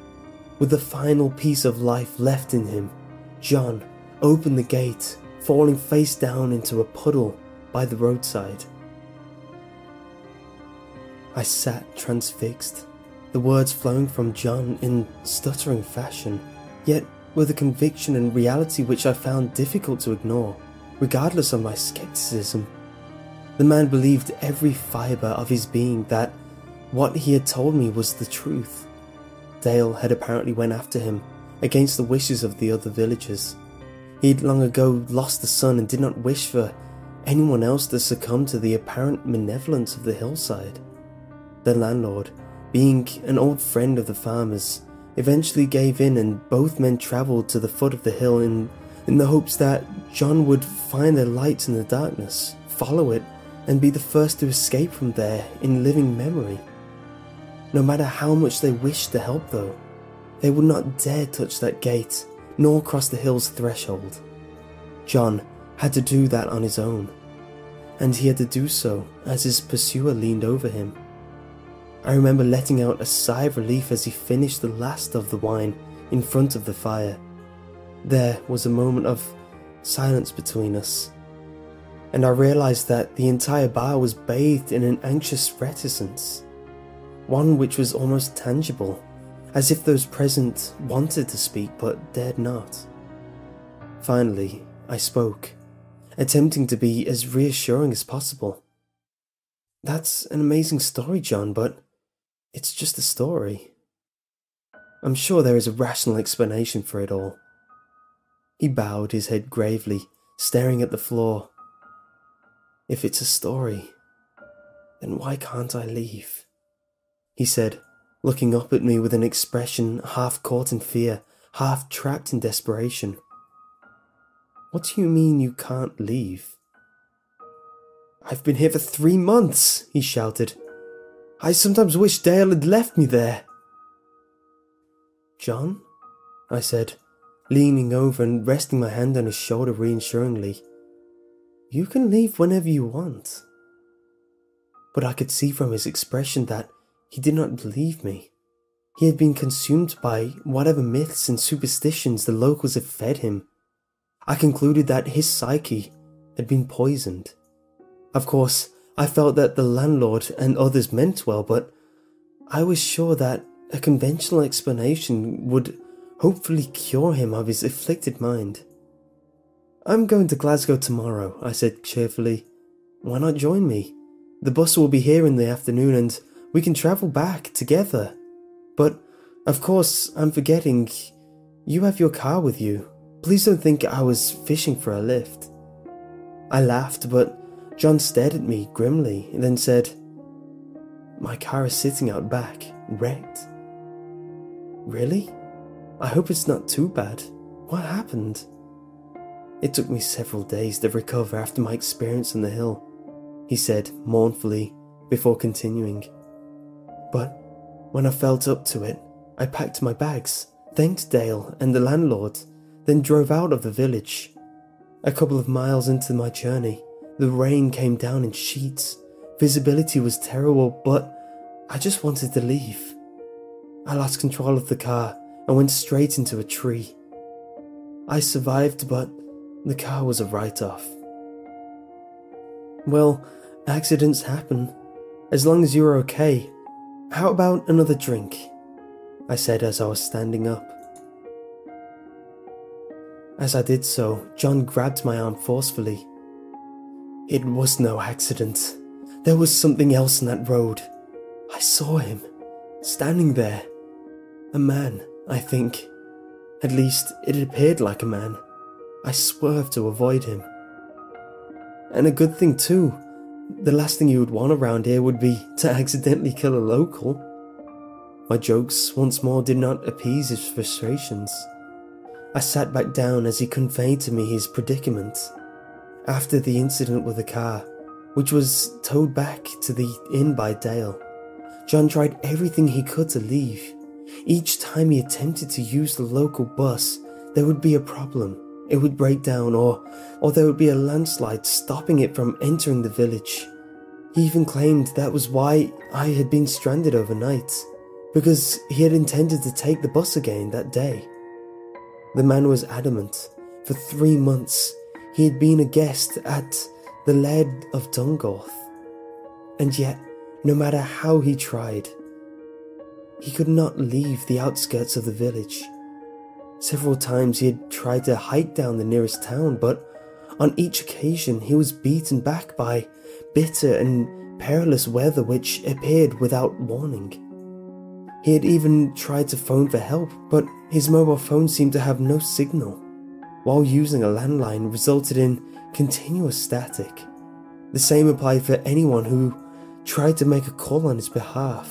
left in him, John opened the gate, falling face down into a puddle by the roadside. I sat transfixed, the words flowing from John in stuttering fashion, yet with a conviction and reality which I found difficult to ignore, regardless of my skepticism. The man believed every fibre of his being that what he had told me was the truth. Dale had apparently went after him, against the wishes of the other villagers. He had long ago lost a son and did not wish for anyone else to succumb to the apparent malevolence of the hillside. The landlord, being an old friend of the farmers, eventually gave in, and both men travelled to the foot of the hill in the hopes that John would find a light in the darkness, follow it, and be the first to escape from there in living memory. No matter how much they wished to help though, they would not dare touch that gate, nor cross the hill's threshold. John had to do that on his own, and he had to do so as his pursuer leaned over him. I remember letting out a sigh of relief as he finished the last of the wine in front of the fire. There was a moment of silence between us, and I realized that the entire bar was bathed in an anxious reticence, one which was almost tangible, as if those present wanted to speak but dared not. Finally, I spoke, attempting to be as reassuring as possible. "That's an amazing story, John, but it's just a story. I'm sure there is a rational explanation for it all." He bowed his head gravely, staring at the floor. "If it's a story, then why can't I leave?" he said, looking up at me with an expression half caught in fear, half trapped in desperation. "What do you mean you can't leave?" "I've been here for 3 months, he shouted. "I sometimes wish Dale had left me there." "John?" I said, leaning over and resting my hand on his shoulder reassuringly. "You can leave whenever you want." But I could see from his expression that he did not believe me. He had been consumed by whatever myths and superstitions the locals had fed him. I concluded that his psyche had been poisoned. Of course, I felt that the landlord and others meant well, but I was sure that a conventional explanation would hopefully cure him of his afflicted mind. "I'm going to Glasgow tomorrow," I said cheerfully. "Why not join me? The bus will be here in the afternoon and we can travel back together. But, of course, I'm forgetting, you have your car with you. Please don't think I was fishing for a lift." I laughed, but John stared at me grimly and then said, "My car is sitting out back, wrecked." "Really? I hope it's not too bad. What happened?" "It took me several days to recover after my experience on the hill," he said mournfully before continuing. "But when I felt up to it, I packed my bags, thanked Dale and the landlord, then drove out of the village. A couple of miles into my journey, the rain came down in sheets. Visibility was terrible, but I just wanted to leave. I lost control of the car and went straight into a tree. I survived, but the car was a write-off." "Well, accidents happen. As long as you're okay. How about another drink?" I said as I was standing up. As I did so, John grabbed my arm forcefully. "It was no accident. There was something else on that road. I saw him, standing there. A man, I think. At least, it appeared like a man. I swerved to avoid him. And a good thing too. The last thing you would want around here would be to accidentally kill a local." My jokes once more did not appease his frustrations. I sat back down as he conveyed to me his predicament. After the incident with the car, which was towed back to the inn by Dale, John tried everything he could to leave. Each time he attempted to use the local bus, there would be a problem. It would break down or there would be a landslide stopping it from entering the village. He even claimed that was why I had been stranded overnight, because he had intended to take the bus again that day. The man was adamant. For 3 months, he had been a guest at the Laird of Dungorth, and yet, no matter how he tried, he could not leave the outskirts of the village. Several times he had tried to hike down the nearest town, but on each occasion he was beaten back by bitter and perilous weather which appeared without warning. He had even tried to phone for help, but his mobile phone seemed to have no signal, while using a landline resulted in continuous static. The same applied for anyone who tried to make a call on his behalf.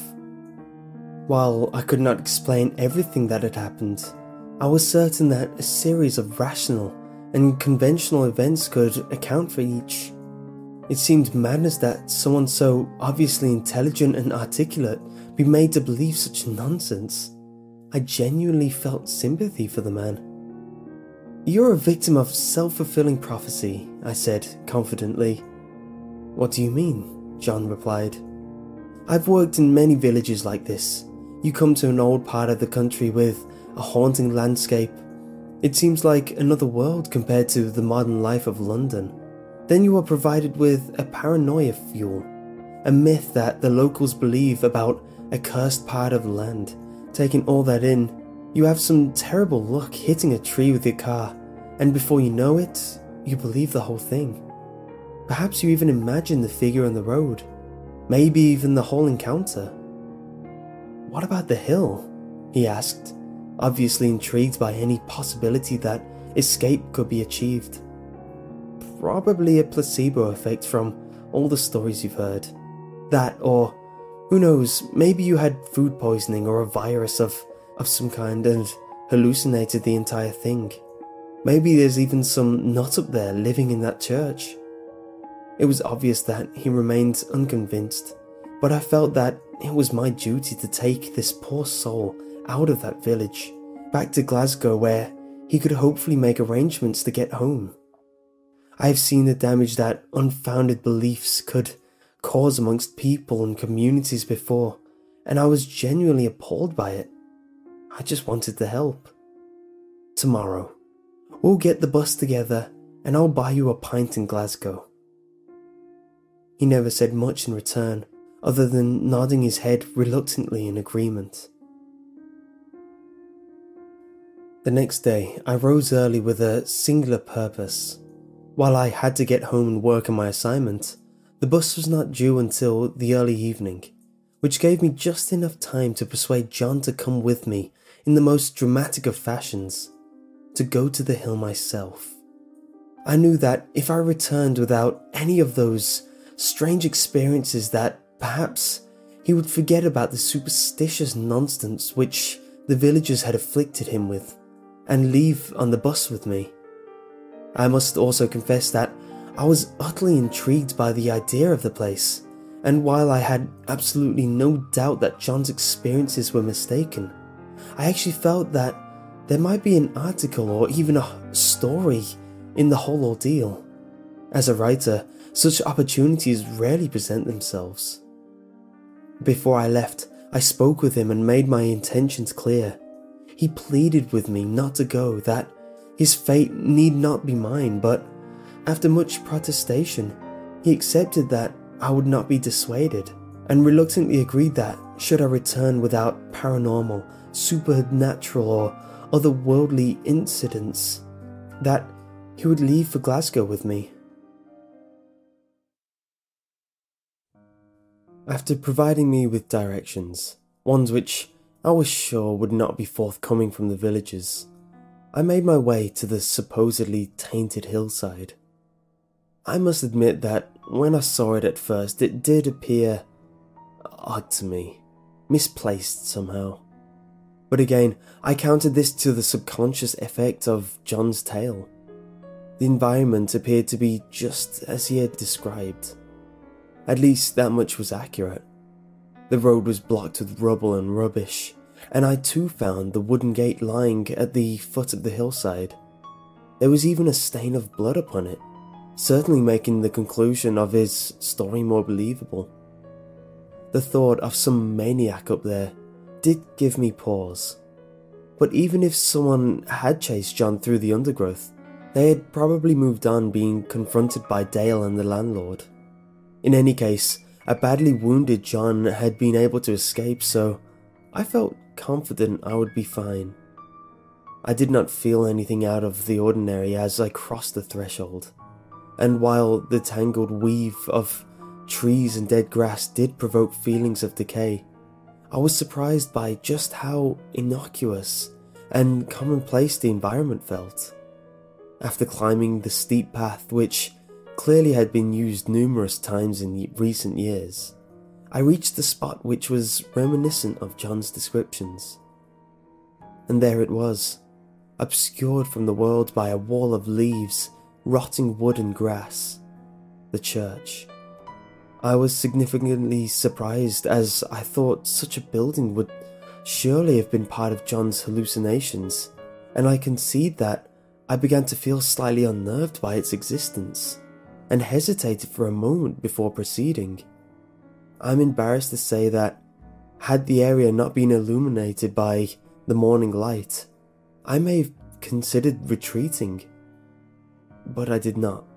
While I could not explain everything that had happened, I was certain that a series of rational and conventional events could account for each. It seemed madness that someone so obviously intelligent and articulate be made to believe such nonsense. I genuinely felt sympathy for the man. "You're a victim of self-fulfilling prophecy," I said confidently. "What do you mean?" John replied. "I've worked in many villages like this. You come to an old part of the country with a haunting landscape. It seems like another world compared to the modern life of London. Then you are provided with a paranoia fuel, a myth that the locals believe about a cursed part of the land. Taking all that in, you have some terrible luck hitting a tree with your car, and before you know it, you believe the whole thing. Perhaps you even imagine the figure on the road, maybe even the whole encounter." "What about the hill?" he asked, obviously intrigued by any possibility that escape could be achieved. "Probably a placebo effect from all the stories you've heard. That, or who knows, maybe you had food poisoning or a virus of some kind and hallucinated the entire thing. Maybe there's even some nut up there living in that church." It was obvious that he remained unconvinced, but I felt that it was my duty to take this poor soul out of that village, back to Glasgow where he could hopefully make arrangements to get home. I have seen the damage that unfounded beliefs could cause amongst people and communities before, and I was genuinely appalled by it. I just wanted to help. "Tomorrow, we'll get the bus together and I'll buy you a pint in Glasgow." He never said much in return, other than nodding his head reluctantly in agreement. The next day, I rose early with a singular purpose. While I had to get home and work on my assignment, the bus was not due until the early evening, which gave me just enough time to persuade John to come with me in the most dramatic of fashions, to go to the hill myself. I knew that if I returned without any of those strange experiences, that perhaps he would forget about the superstitious nonsense which the villagers had afflicted him with, and leave on the bus with me. I must also confess that I was utterly intrigued by the idea of the place, and while I had absolutely no doubt that John's experiences were mistaken, I actually felt that there might be an article or even a story in the whole ordeal. As a writer, such opportunities rarely present themselves. Before I left, I spoke with him and made my intentions clear. He pleaded with me not to go, that his fate need not be mine, but after much protestation, he accepted that I would not be dissuaded, and reluctantly agreed that, should I return without paranormal, supernatural or otherworldly incidents, that he would leave for Glasgow with me. After providing me with directions, ones which I was sure would not be forthcoming from the villagers, I made my way to the supposedly tainted hillside. I must admit that when I saw it at first, it did appear odd to me, misplaced somehow. But again, I counted this to the subconscious effect of John's tale. The environment appeared to be just as he had described. At least that much was accurate. The road was blocked with rubble and rubbish, and I too found the wooden gate lying at the foot of the hillside. There was even a stain of blood upon it, certainly making the conclusion of his story more believable. The thought of some maniac up there did give me pause. But even if someone had chased John through the undergrowth, they had probably moved on, being confronted by Dale and the landlord. In any case, a badly wounded John had been able to escape, so I felt confident I would be fine. I did not feel anything out of the ordinary as I crossed the threshold, and while the tangled weave of trees and dead grass did provoke feelings of decay, I was surprised by just how innocuous and commonplace the environment felt. After climbing the steep path, which clearly had been used numerous times in recent years, I reached the spot which was reminiscent of John's descriptions. And there it was, obscured from the world by a wall of leaves, rotting wood and grass, the church. I was significantly surprised, as I thought such a building would surely have been part of John's hallucinations, and I concede that I began to feel slightly unnerved by its existence, and hesitated for a moment before proceeding. I'm embarrassed to say that, had the area not been illuminated by the morning light, I may have considered retreating, but I did not.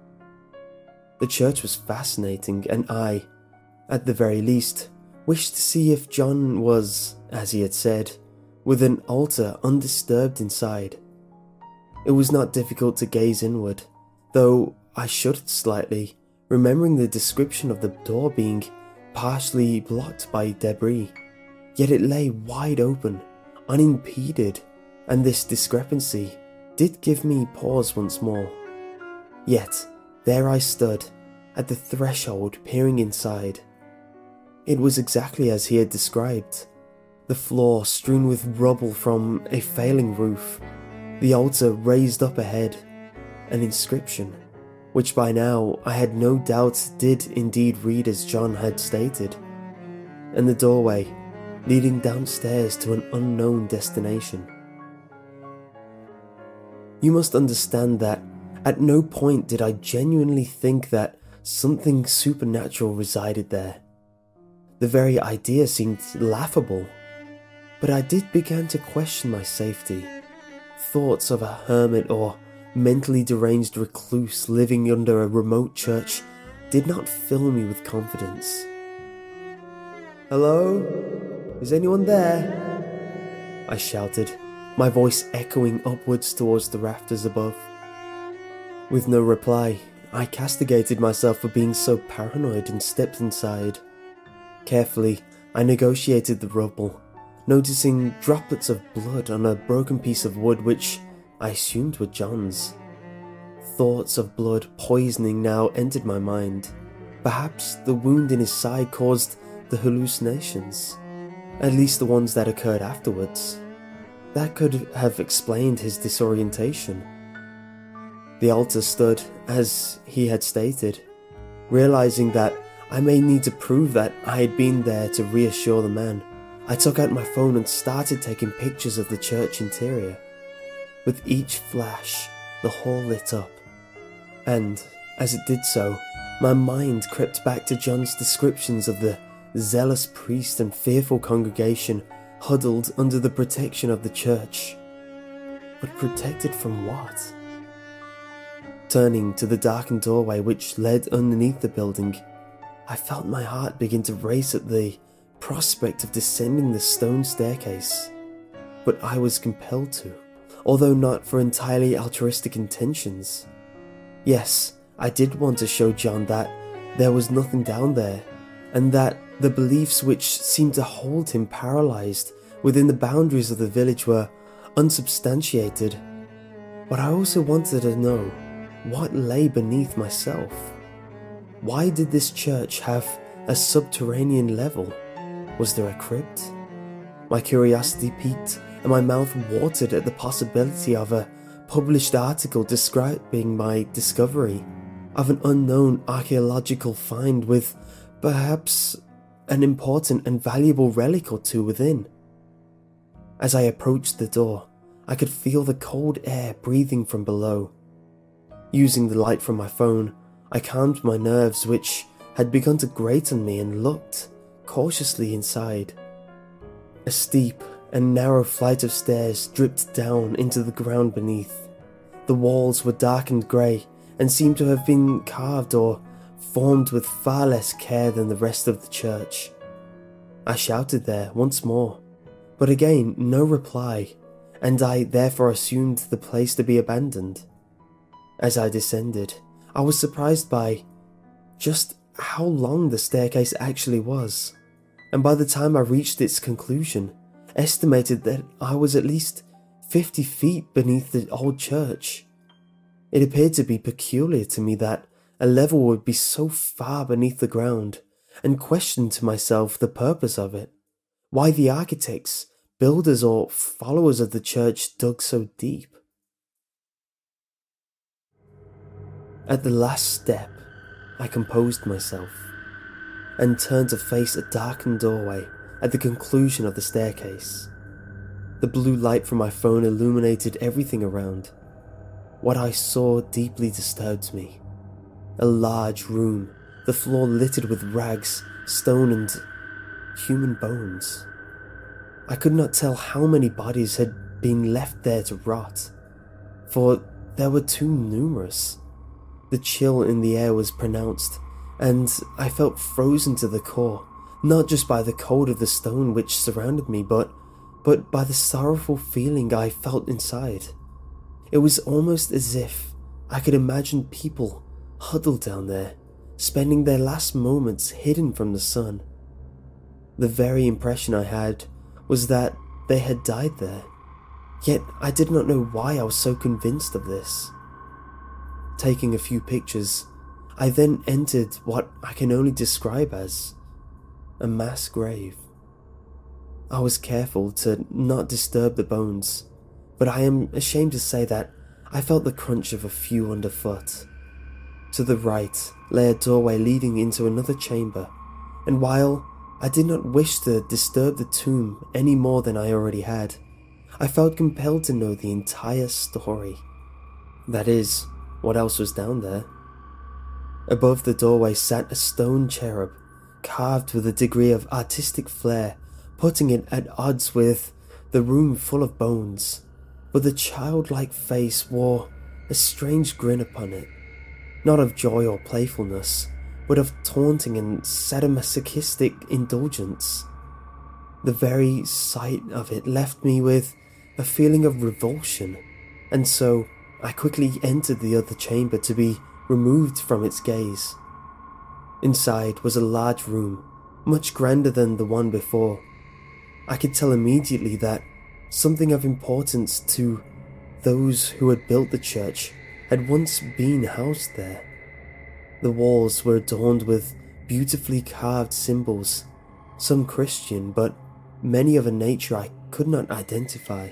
The church was fascinating, and I, at the very least, wished to see if John was, as he had said, with an altar undisturbed inside. It was not difficult to gaze inward, though I shuddered slightly, remembering the description of the door being partially blocked by debris. Yet it lay wide open, unimpeded, and this discrepancy did give me pause once more. Yet, there I stood, at the threshold, peering inside. It was exactly as he had described. The floor strewn with rubble from a failing roof, the altar raised up ahead, an inscription, which by now I had no doubt did indeed read as John had stated, and the doorway leading downstairs to an unknown destination. You must understand that at no point did I genuinely think that something supernatural resided there. The very idea seemed laughable, but I did begin to question my safety. Thoughts of a hermit or mentally deranged recluse living under a remote church did not fill me with confidence. "Hello? Is anyone there?" I shouted, my voice echoing upwards towards the rafters above. With no reply, I castigated myself for being so paranoid and stepped inside. Carefully, I negotiated the rubble, noticing droplets of blood on a broken piece of wood which I assumed were John's. Thoughts of blood poisoning now entered my mind. Perhaps the wound in his side caused the hallucinations, at least the ones that occurred afterwards. That could have explained his disorientation. The altar stood as he had stated. Realizing that I may need to prove that I had been there to reassure the man, I took out my phone and started taking pictures of the church interior. With each flash, the hall lit up, and as it did so, my mind crept back to John's descriptions of the zealous priest and fearful congregation huddled under the protection of the church. But protected from what? Turning to the darkened doorway which led underneath the building, I felt my heart begin to race at the prospect of descending the stone staircase. But I was compelled to, although not for entirely altruistic intentions. Yes, I did want to show John that there was nothing down there, and that the beliefs which seemed to hold him paralyzed within the boundaries of the village were unsubstantiated. But I also wanted to know what lay beneath myself. Why did this church have a subterranean level? Was there a crypt? My curiosity piqued, and my mouth watered at the possibility of a published article describing my discovery of an unknown archaeological find with perhaps an important and valuable relic or two within. As I approached the door, I could feel the cold air breathing from below. Using the light from my phone, I calmed my nerves, which had begun to grate on me, and looked cautiously inside. A steep and narrow flight of stairs dripped down into the ground beneath. The walls were darkened grey and seemed to have been carved or formed with far less care than the rest of the church. I shouted there once more, but again no reply, and I therefore assumed the place to be abandoned. As I descended, I was surprised by just how long the staircase actually was, and by the time I reached its conclusion, estimated that I was at least 50 feet beneath the old church. It appeared to be peculiar to me that a level would be so far beneath the ground, and questioned to myself the purpose of it, why the architects, builders or followers of the church dug so deep. At the last step, I composed myself and turned to face a darkened doorway at the conclusion of the staircase. The blue light from my phone illuminated everything around. What I saw deeply disturbed me. A large room, the floor littered with rags, stone and human bones. I could not tell how many bodies had been left there to rot, for there were too numerous. The chill in the air was pronounced, and I felt frozen to the core, not just by the cold of the stone which surrounded me, but by the sorrowful feeling I felt inside. It was almost as if I could imagine people huddled down there, spending their last moments hidden from the sun. The very impression I had was that they had died there, yet I did not know why I was so convinced of this. Taking a few pictures, I then entered what I can only describe as a mass grave. I was careful to not disturb the bones, but I am ashamed to say that I felt the crunch of a few underfoot. To the right lay a doorway leading into another chamber, and while I did not wish to disturb the tomb any more than I already had, I felt compelled to know the entire story. That is, what else was down there? Above the doorway sat a stone cherub, carved with a degree of artistic flair, putting it at odds with the room full of bones, but the childlike face wore a strange grin upon it, not of joy or playfulness, but of taunting and sadomasochistic indulgence. The very sight of it left me with a feeling of revulsion, and so I quickly entered the other chamber to be removed from its gaze. Inside was a large room, much grander than the one before. I could tell immediately that something of importance to those who had built the church had once been housed there. The walls were adorned with beautifully carved symbols, some Christian, but many of a nature I could not identify.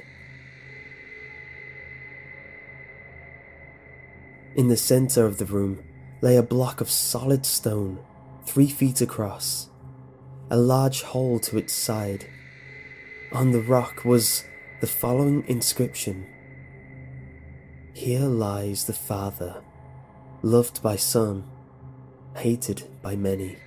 In the center of the room lay a block of solid stone, 3 feet across, a large hole to its side. On the rock was the following inscription: "Here lies the Father, loved by some, hated by many."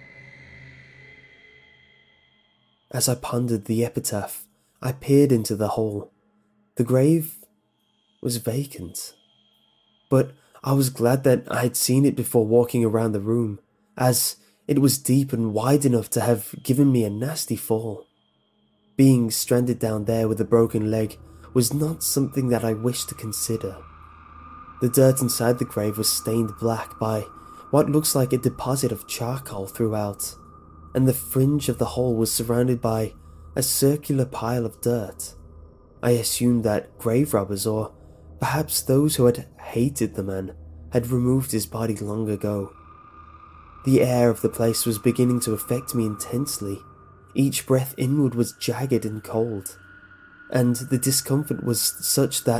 As I pondered the epitaph, I peered into the hole. The grave was vacant, but I was glad that I had seen it before walking around the room, as it was deep and wide enough to have given me a nasty fall. Being stranded down there with a broken leg was not something that I wished to consider. The dirt inside the grave was stained black by what looks like a deposit of charcoal throughout, and the fringe of the hole was surrounded by a circular pile of dirt. I assumed that grave robbers, or perhaps those who had hated the man, had removed his body long ago. The air of the place was beginning to affect me intensely. Each breath inward was jagged and cold, and the discomfort was such that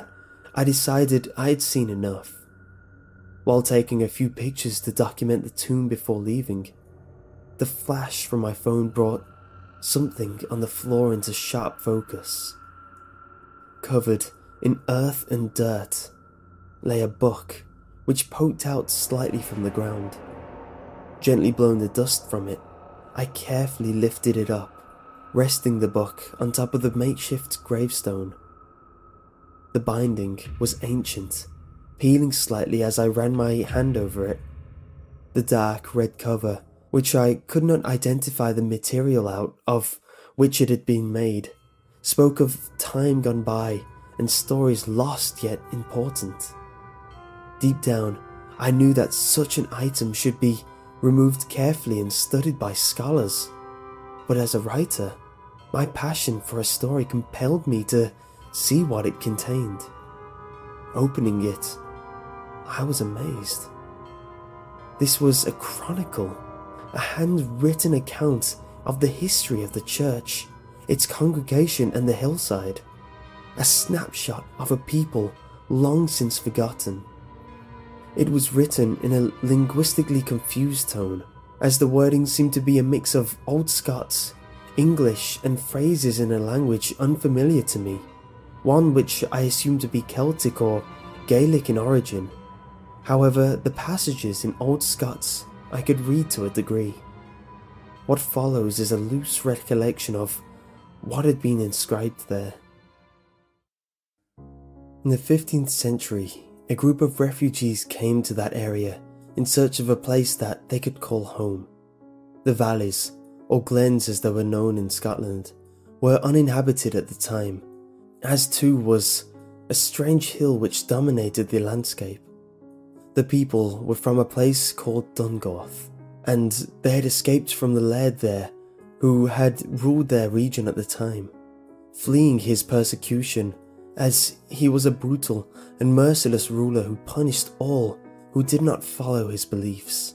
I decided I had seen enough. While taking a few pictures to document the tomb before leaving, the flash from my phone brought something on the floor into sharp focus. Covered in earth and dirt lay a book which poked out slightly from the ground. Gently blowing the dust from it, I carefully lifted it up, resting the book on top of the makeshift gravestone. The binding was ancient, peeling slightly as I ran my hand over it. The dark red cover, which I could not identify the material out of which it had been made, spoke of time gone by and stories lost yet important. Deep down, I knew that such an item should be removed carefully and studied by scholars. But as a writer, my passion for a story compelled me to see what it contained. Opening it, I was amazed. This was a chronicle, a handwritten account of the history of the church, its congregation and the hillside, a snapshot of a people long since forgotten. It was written in a linguistically confused tone, as the wording seemed to be a mix of Old Scots, English and phrases in a language unfamiliar to me, one which I assumed to be Celtic or Gaelic in origin. However, the passages in Old Scots I could read to a degree. What follows is a loose recollection of what had been inscribed there. In the 15th century, a group of refugees came to that area in search of a place that they could call home. The valleys, or glens as they were known in Scotland, were uninhabited at the time, as too was a strange hill which dominated the landscape. The people were from a place called Dungorth, and they had escaped from the laird there, who had ruled their region at the time, fleeing his persecution, as he was a brutal and merciless ruler who punished all who did not follow his beliefs.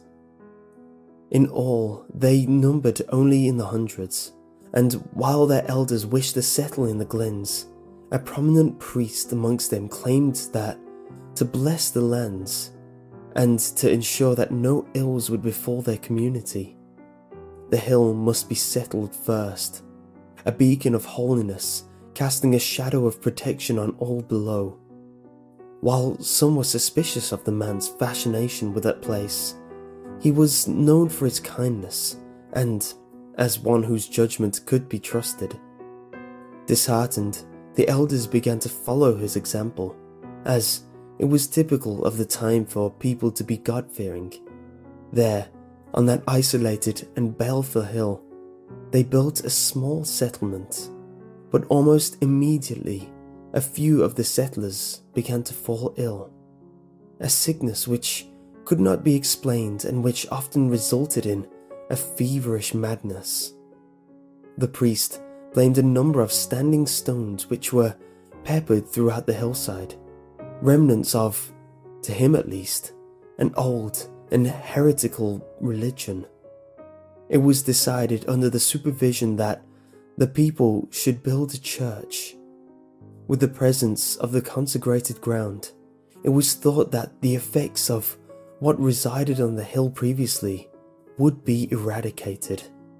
In all, they numbered only in the hundreds, and while their elders wished to settle in the glens, a prominent priest amongst them claimed that to bless the lands and to ensure that no ills would befall their community, the hill must be settled first, a beacon of holiness casting a shadow of protection on all below. While some were suspicious of the man's fascination with that place, he was known for his kindness and as one whose judgment could be trusted. Disheartened, the elders began to follow his example, as it was typical of the time for people to be God-fearing. There, on that isolated and baleful hill, they built a small settlement, but almost immediately a few of the settlers began to fall ill, a sickness which could not be explained and which often resulted in a feverish madness. The priest blamed a number of standing stones which were peppered throughout the hillside, remnants of, to him at least, an old and heretical religion. It was decided under the supervision that the people should build a church. With the presence of the consecrated ground, it was thought that the effects of what resided on the hill previously would be eradicated.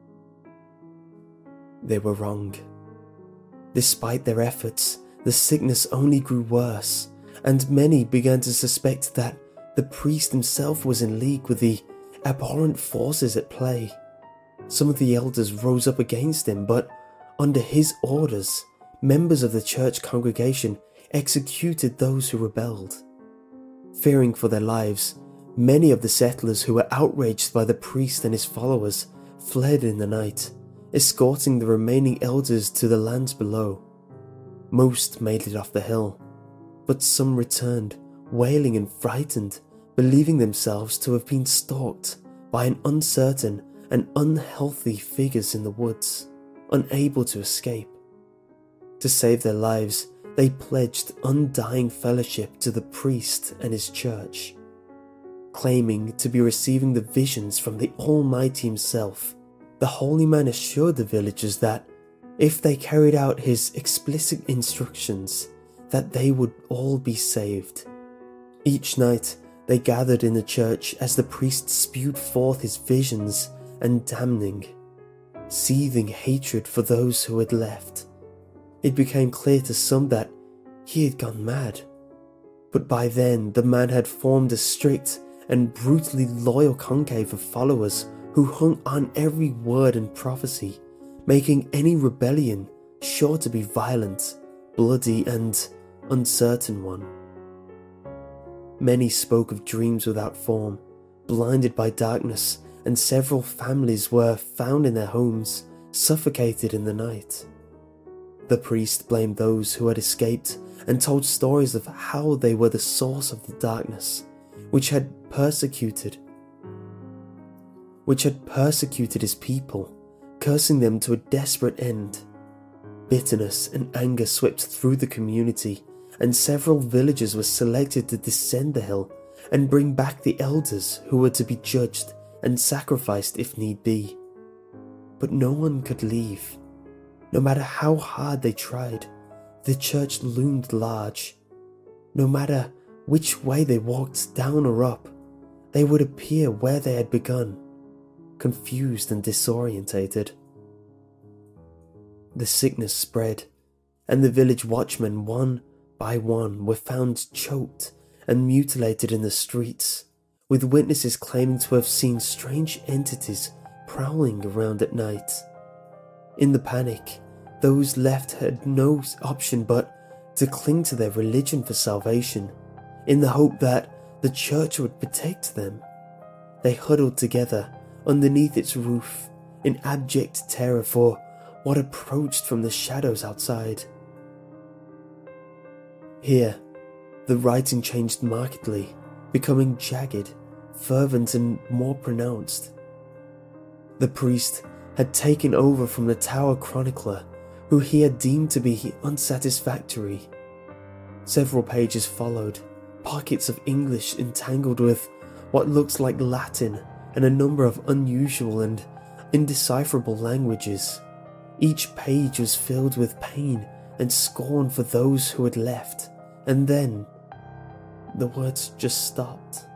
They were wrong. Despite their efforts, the sickness only grew worse, and many began to suspect that the priest himself was in league with the abhorrent forces at play. Some of the elders rose up against him, but under his orders, members of the church congregation executed those who rebelled. Fearing for their lives, many of the settlers who were outraged by the priest and his followers fled in the night, escorting the remaining elders to the lands below. Most made it off the hill, but some returned, wailing and frightened, believing themselves to have been stalked by an uncertain and unhealthy figures in the woods, unable to escape. To save their lives, they pledged undying fellowship to the priest and his church, claiming to be receiving the visions from the Almighty himself. The holy man assured the villagers that if they carried out his explicit instructions, that they would all be saved. Each night they gathered in the church as the priest spewed forth his visions and damning, seething hatred for those who had left. It became clear to some that he had gone mad, but by then the man had formed a strict and brutally loyal conclave of followers who hung on every word and prophecy, making any rebellion sure to be violent, bloody, and uncertain one. Many spoke of dreams without form, blinded by darkness, and several families were found in their homes, suffocated in the night. The priest blamed those who had escaped and told stories of how they were the source of the darkness, which had persecuted his people, cursing them to a desperate end. Bitterness and anger swept through the community, and several villagers were selected to descend the hill and bring back the elders who were to be judged and sacrificed if need be. But no one could leave. No matter how hard they tried, the church loomed large. No matter which way they walked, down or up, they would appear where they had begun, confused and disorientated. The sickness spread, and the village watchmen, one by one, were found choked and mutilated in the streets, with witnesses claiming to have seen strange entities prowling around at night. In the panic, those left had no option but to cling to their religion for salvation, in the hope that the church would protect them. They huddled together underneath its roof in abject terror for what approached from the shadows outside. Here, the writing changed markedly, becoming jagged, fervent, and more pronounced. The priest had taken over from the Tower Chronicler, who he had deemed to be unsatisfactory. Several pages followed, pockets of English entangled with what looks like Latin and a number of unusual and indecipherable languages. Each page was filled with pain and scorn for those who had left, and then the words just stopped.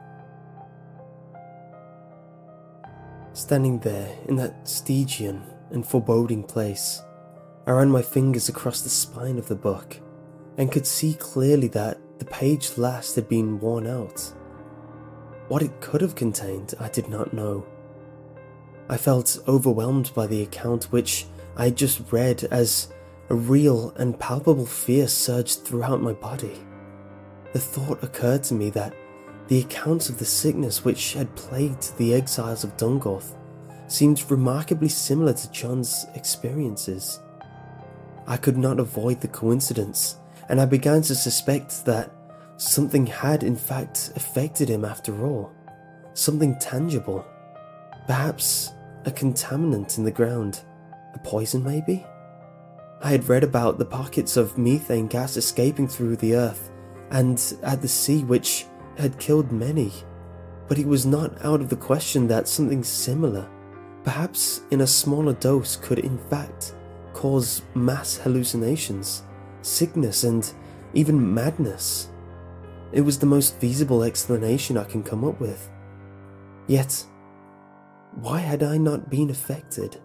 Standing there in that Stygian and foreboding place, I ran my fingers across the spine of the book and could see clearly that the page last had been worn out. What it could have contained, I did not know. I felt overwhelmed by the account which I had just read as a real and palpable fear surged throughout my body. The thought occurred to me that the accounts of the sickness which had plagued the exiles of Dungorth seemed remarkably similar to John's experiences. I could not avoid the coincidence, and I began to suspect that something had in fact affected him after all. Something tangible. Perhaps a contaminant in the ground. A poison, maybe? I had read about the pockets of methane gas escaping through the earth and at the sea which had killed many, but it was not out of the question that something similar, perhaps in a smaller dose, could in fact cause mass hallucinations, sickness, and even madness. It was the most feasible explanation I can come up with. Yet, why had I not been affected?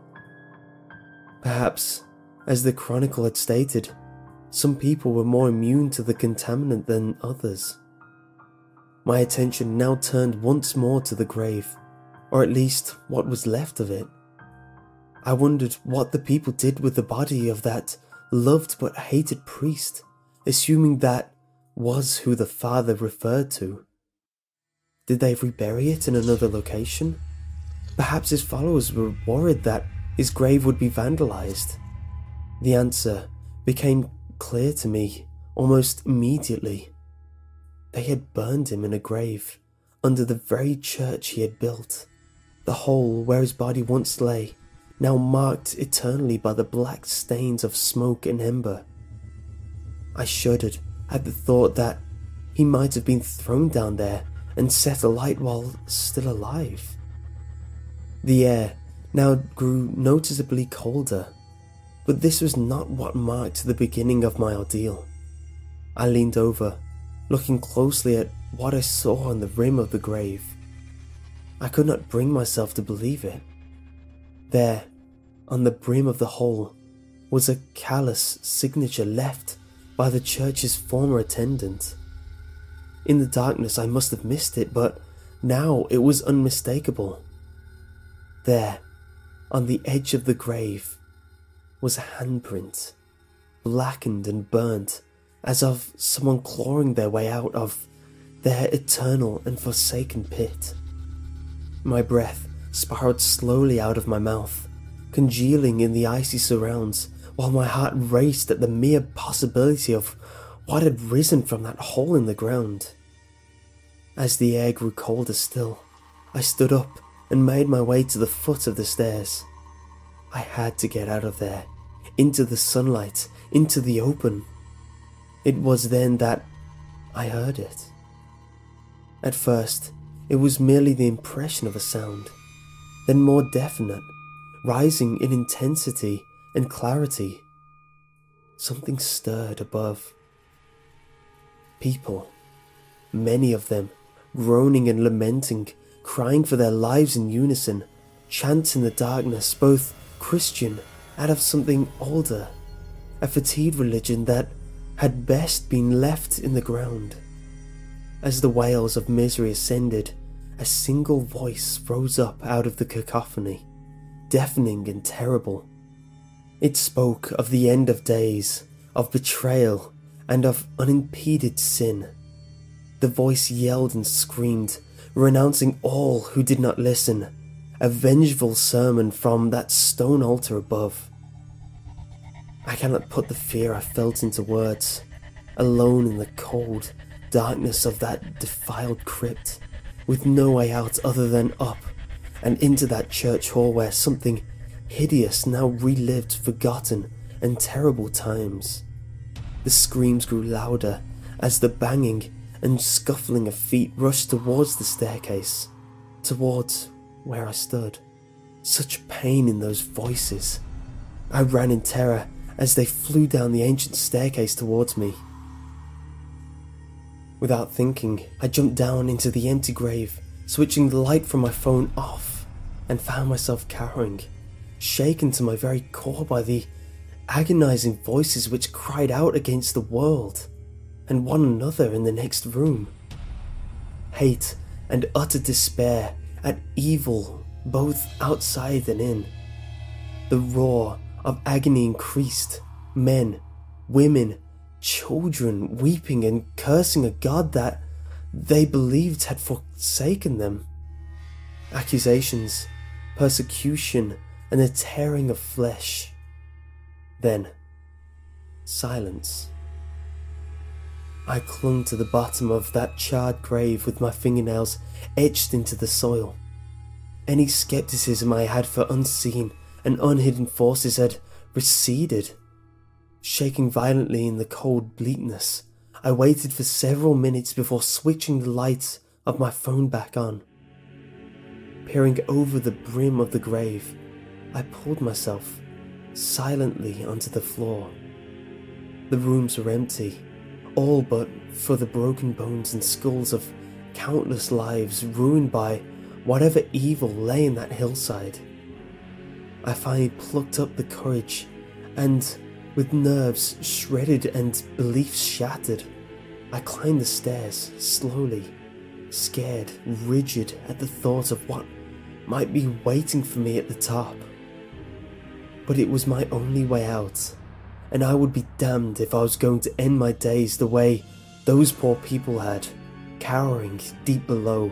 Perhaps, as the Chronicle had stated, some people were more immune to the contaminant than others. My attention now turned once more to the grave, or at least what was left of it. I wondered what the people did with the body of that loved but hated priest, assuming that was who the father referred to. Did they rebury it in another location? Perhaps his followers were worried that his grave would be vandalized. The answer became clear to me almost immediately. They had burned him in a grave under the very church he had built, the hole where his body once lay, now marked eternally by the black stains of smoke and ember. I shuddered at the thought that he might have been thrown down there and set alight while still alive. The air now grew noticeably colder, but this was not what marked the beginning of my ordeal. I leaned over, looking closely at what I saw on the rim of the grave. I could not bring myself to believe it. There, on the brim of the hole, was a callous signature left by the church's former attendant. In the darkness I must have missed it, but now it was unmistakable. There, on the edge of the grave, was a handprint, blackened and burnt, as of someone clawing their way out of their eternal and forsaken pit. My breath spiraled slowly out of my mouth, congealing in the icy surrounds, while my heart raced at the mere possibility of what had risen from that hole in the ground. As the air grew colder still, I stood up and made my way to the foot of the stairs. I had to get out of there, into the sunlight, into the open. It was then that I heard it. At first, it was merely the impression of a sound, then more definite, rising in intensity and clarity. Something stirred above. People, many of them, groaning and lamenting, crying for their lives in unison, chants in the darkness, both Christian and of something older, a fatigued religion that had best been left in the ground. As the wails of misery ascended, a single voice rose up out of the cacophony, deafening and terrible. It spoke of the end of days, of betrayal, and of unimpeded sin. The voice yelled and screamed, renouncing all who did not listen, a vengeful sermon from that stone altar above. I cannot put the fear I felt into words, alone in the cold darkness of that defiled crypt, with no way out other than up and into that church hall where something hideous now relived forgotten and terrible times. The screams grew louder as the banging and scuffling of feet rushed towards the staircase, towards where I stood. Such pain in those voices. I ran in terror as they flew down the ancient staircase towards me. Without thinking, I jumped down into the empty grave, switching the light from my phone off, and found myself cowering, shaken to my very core by the agonizing voices which cried out against the world and one another in the next room. Hate and utter despair at evil both outside and in. The roar of agony increased, men, women, children weeping and cursing a God that they believed had forsaken them. Accusations, persecution, and the tearing of flesh. Then, silence. I clung to the bottom of that charred grave with my fingernails etched into the soil. Any skepticism I had for unseen and unhidden forces had receded. Shaking violently in the cold bleakness, I waited for several minutes before switching the light of my phone back on. Peering over the brim of the grave, I pulled myself silently onto the floor. The rooms were empty, all but for the broken bones and skulls of countless lives ruined by whatever evil lay in that hillside. I finally plucked up the courage and, with nerves shredded and beliefs shattered, I climbed the stairs slowly, scared, rigid at the thought of what might be waiting for me at the top. But it was my only way out, and I would be damned if I was going to end my days the way those poor people had, cowering deep below.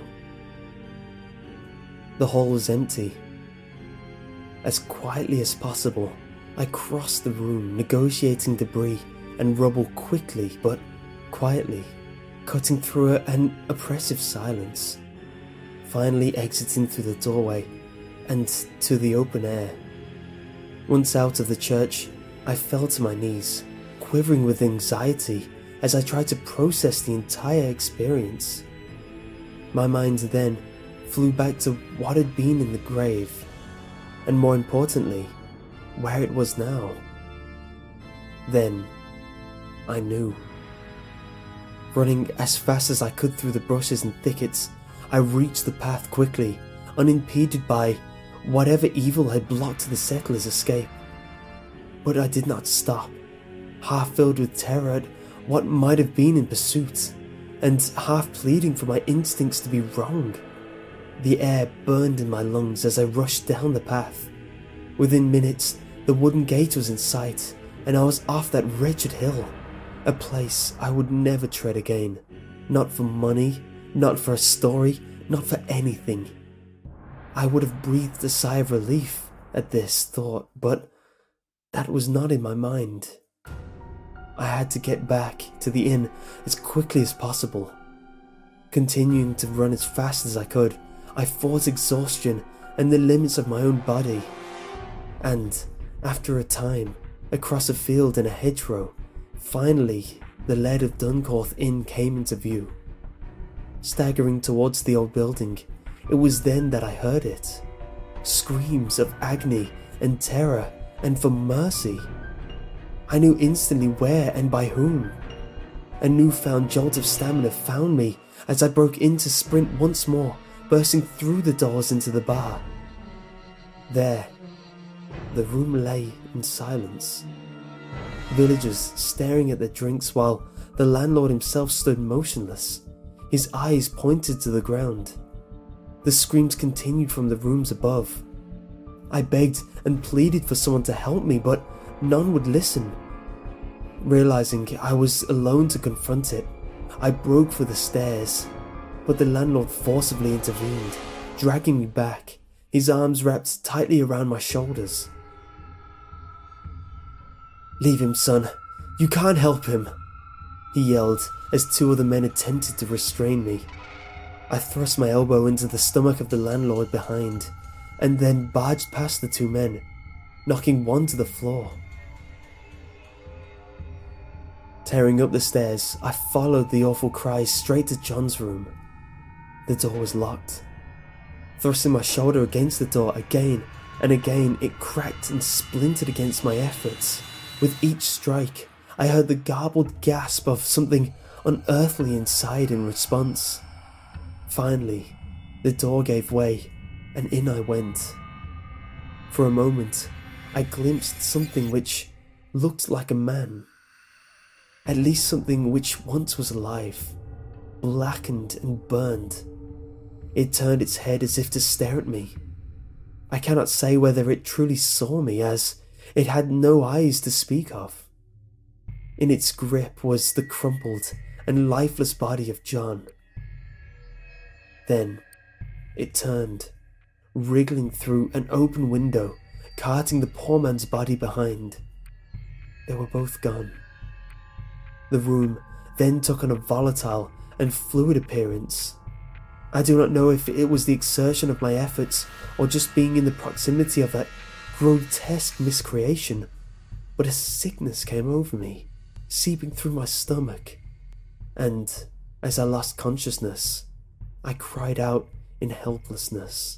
The hall was empty. As quietly as possible, I crossed the room, negotiating debris and rubble quickly but quietly, cutting through an oppressive silence, finally exiting through the doorway and to the open air. Once out of the church, I fell to my knees, quivering with anxiety as I tried to process the entire experience. My mind then flew back to what had been in the grave, and more importantly, where it was now. Then, I knew. Running as fast as I could through the bushes and thickets, I reached the path quickly, unimpeded by whatever evil had blocked the settlers' escape. But I did not stop, half filled with terror at what might have been in pursuit, and half pleading for my instincts to be wrong. The air burned in my lungs as I rushed down the path. Within minutes, the wooden gate was in sight, and I was off that wretched hill, a place I would never tread again. Not for money, not for a story, not for anything. I would have breathed a sigh of relief at this thought, but that was not in my mind. I had to get back to the inn as quickly as possible. Continuing to run as fast as I could, I fought exhaustion and the limits of my own body. And, after a time, across a field and a hedgerow, finally the lead of Duncorth Inn came into view. Staggering towards the old building, it was then that I heard it. Screams of agony and terror and for mercy. I knew instantly where and by whom. A newfound jolt of stamina found me as I broke into sprint once more, bursting through the doors into the bar. There, the room lay in silence. Villagers staring at their drinks while the landlord himself stood motionless, his eyes pointed to the ground. The screams continued from the rooms above. I begged and pleaded for someone to help me, but none would listen. Realizing I was alone to confront it, I broke for the stairs, but the landlord forcibly intervened, dragging me back, his arms wrapped tightly around my shoulders. "Leave him, son. You can't help him," he yelled as two of the men attempted to restrain me. I thrust my elbow into the stomach of the landlord behind, and then barged past the two men, knocking one to the floor. Tearing up the stairs, I followed the awful cries straight to John's room. The door was locked. Thrusting my shoulder against the door again and again, it cracked and splintered against my efforts. With each strike, I heard the garbled gasp of something unearthly inside in response. Finally, the door gave way, and in I went. For a moment, I glimpsed something which looked like a man. At least something which once was alive, blackened and burned. It turned its head as if to stare at me. I cannot say whether it truly saw me, as it had no eyes to speak of. In its grip was the crumpled and lifeless body of John. Then it turned, wriggling through an open window, carting the poor man's body behind. They were both gone. The room then took on a volatile and fluid appearance. I do not know if it was the exertion of my efforts or just being in the proximity of that grotesque miscreation, but a sickness came over me, seeping through my stomach, and as I lost consciousness, I cried out in helplessness.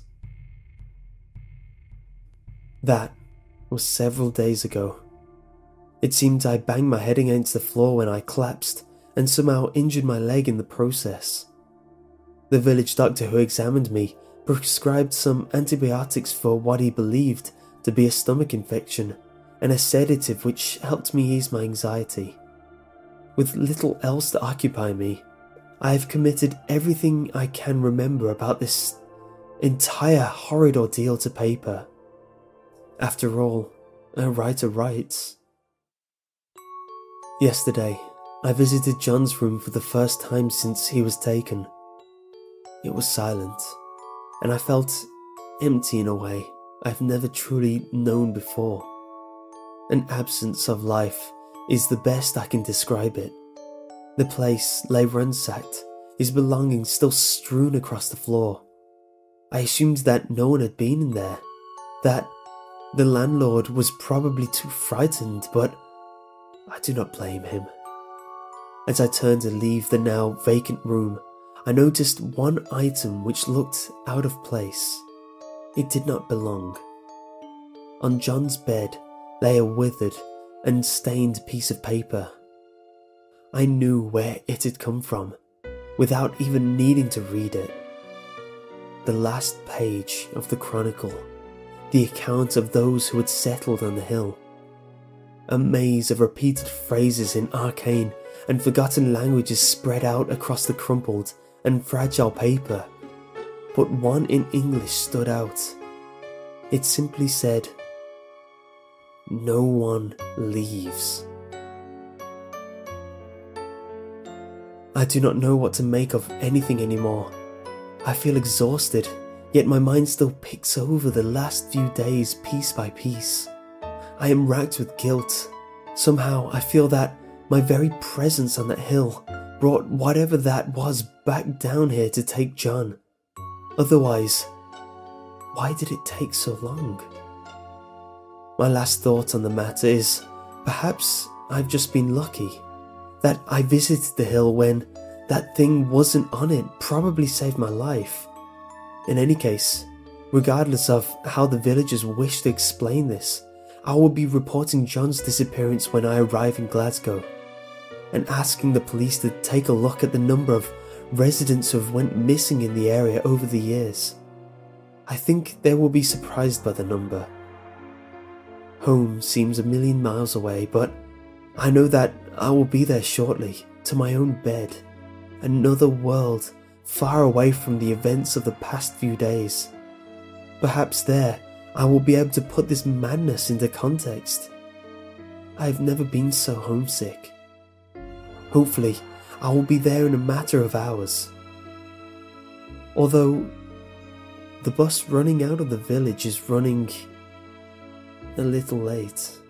That was several days ago. It seemed I banged my head against the floor when I collapsed and somehow injured my leg in the process. The village doctor who examined me prescribed some antibiotics for what he believed to be a stomach infection and a sedative which helped me ease my anxiety. With little else to occupy me, I have committed everything I can remember about this entire horrid ordeal to paper. After all, a writer writes. Yesterday, I visited John's room for the first time since he was taken. It was silent, and I felt empty in a way I've never truly known before. An absence of life is the best I can describe it. The place lay ransacked, his belongings still strewn across the floor. I assumed that no one had been in there, that the landlord was probably too frightened, but I do not blame him. As I turned to leave the now vacant room, I noticed one item which looked out of place. It did not belong. On John's bed lay a withered and stained piece of paper. I knew where it had come from, without even needing to read it. The last page of the chronicle, the account of those who had settled on the hill. A maze of repeated phrases in arcane and forgotten languages spread out across the crumpled and fragile paper, but one in English stood out. It simply said, "No one leaves." I do not know what to make of anything anymore. I feel exhausted, yet my mind still picks over the last few days piece by piece. I am racked with guilt. Somehow I feel that my very presence on that hill brought whatever that was back down here to take John. Otherwise, why did it take so long? My last thought on the matter is, perhaps I've just been lucky. That I visited the hill when that thing wasn't on it probably saved my life. In any case, regardless of how the villagers wish to explain this, I will be reporting John's disappearance when I arrive in Glasgow, and asking the police to take a look at the number of residents who have went missing in the area over the years. I think they will be surprised by the number. Home seems a million miles away, but I know that I will be there shortly, to my own bed, another world far away from the events of the past few days. Perhaps there I will be able to put this madness into context. I have never been so homesick. Hopefully, I will be there in a matter of hours. Although, the bus running out of the village is running a little late.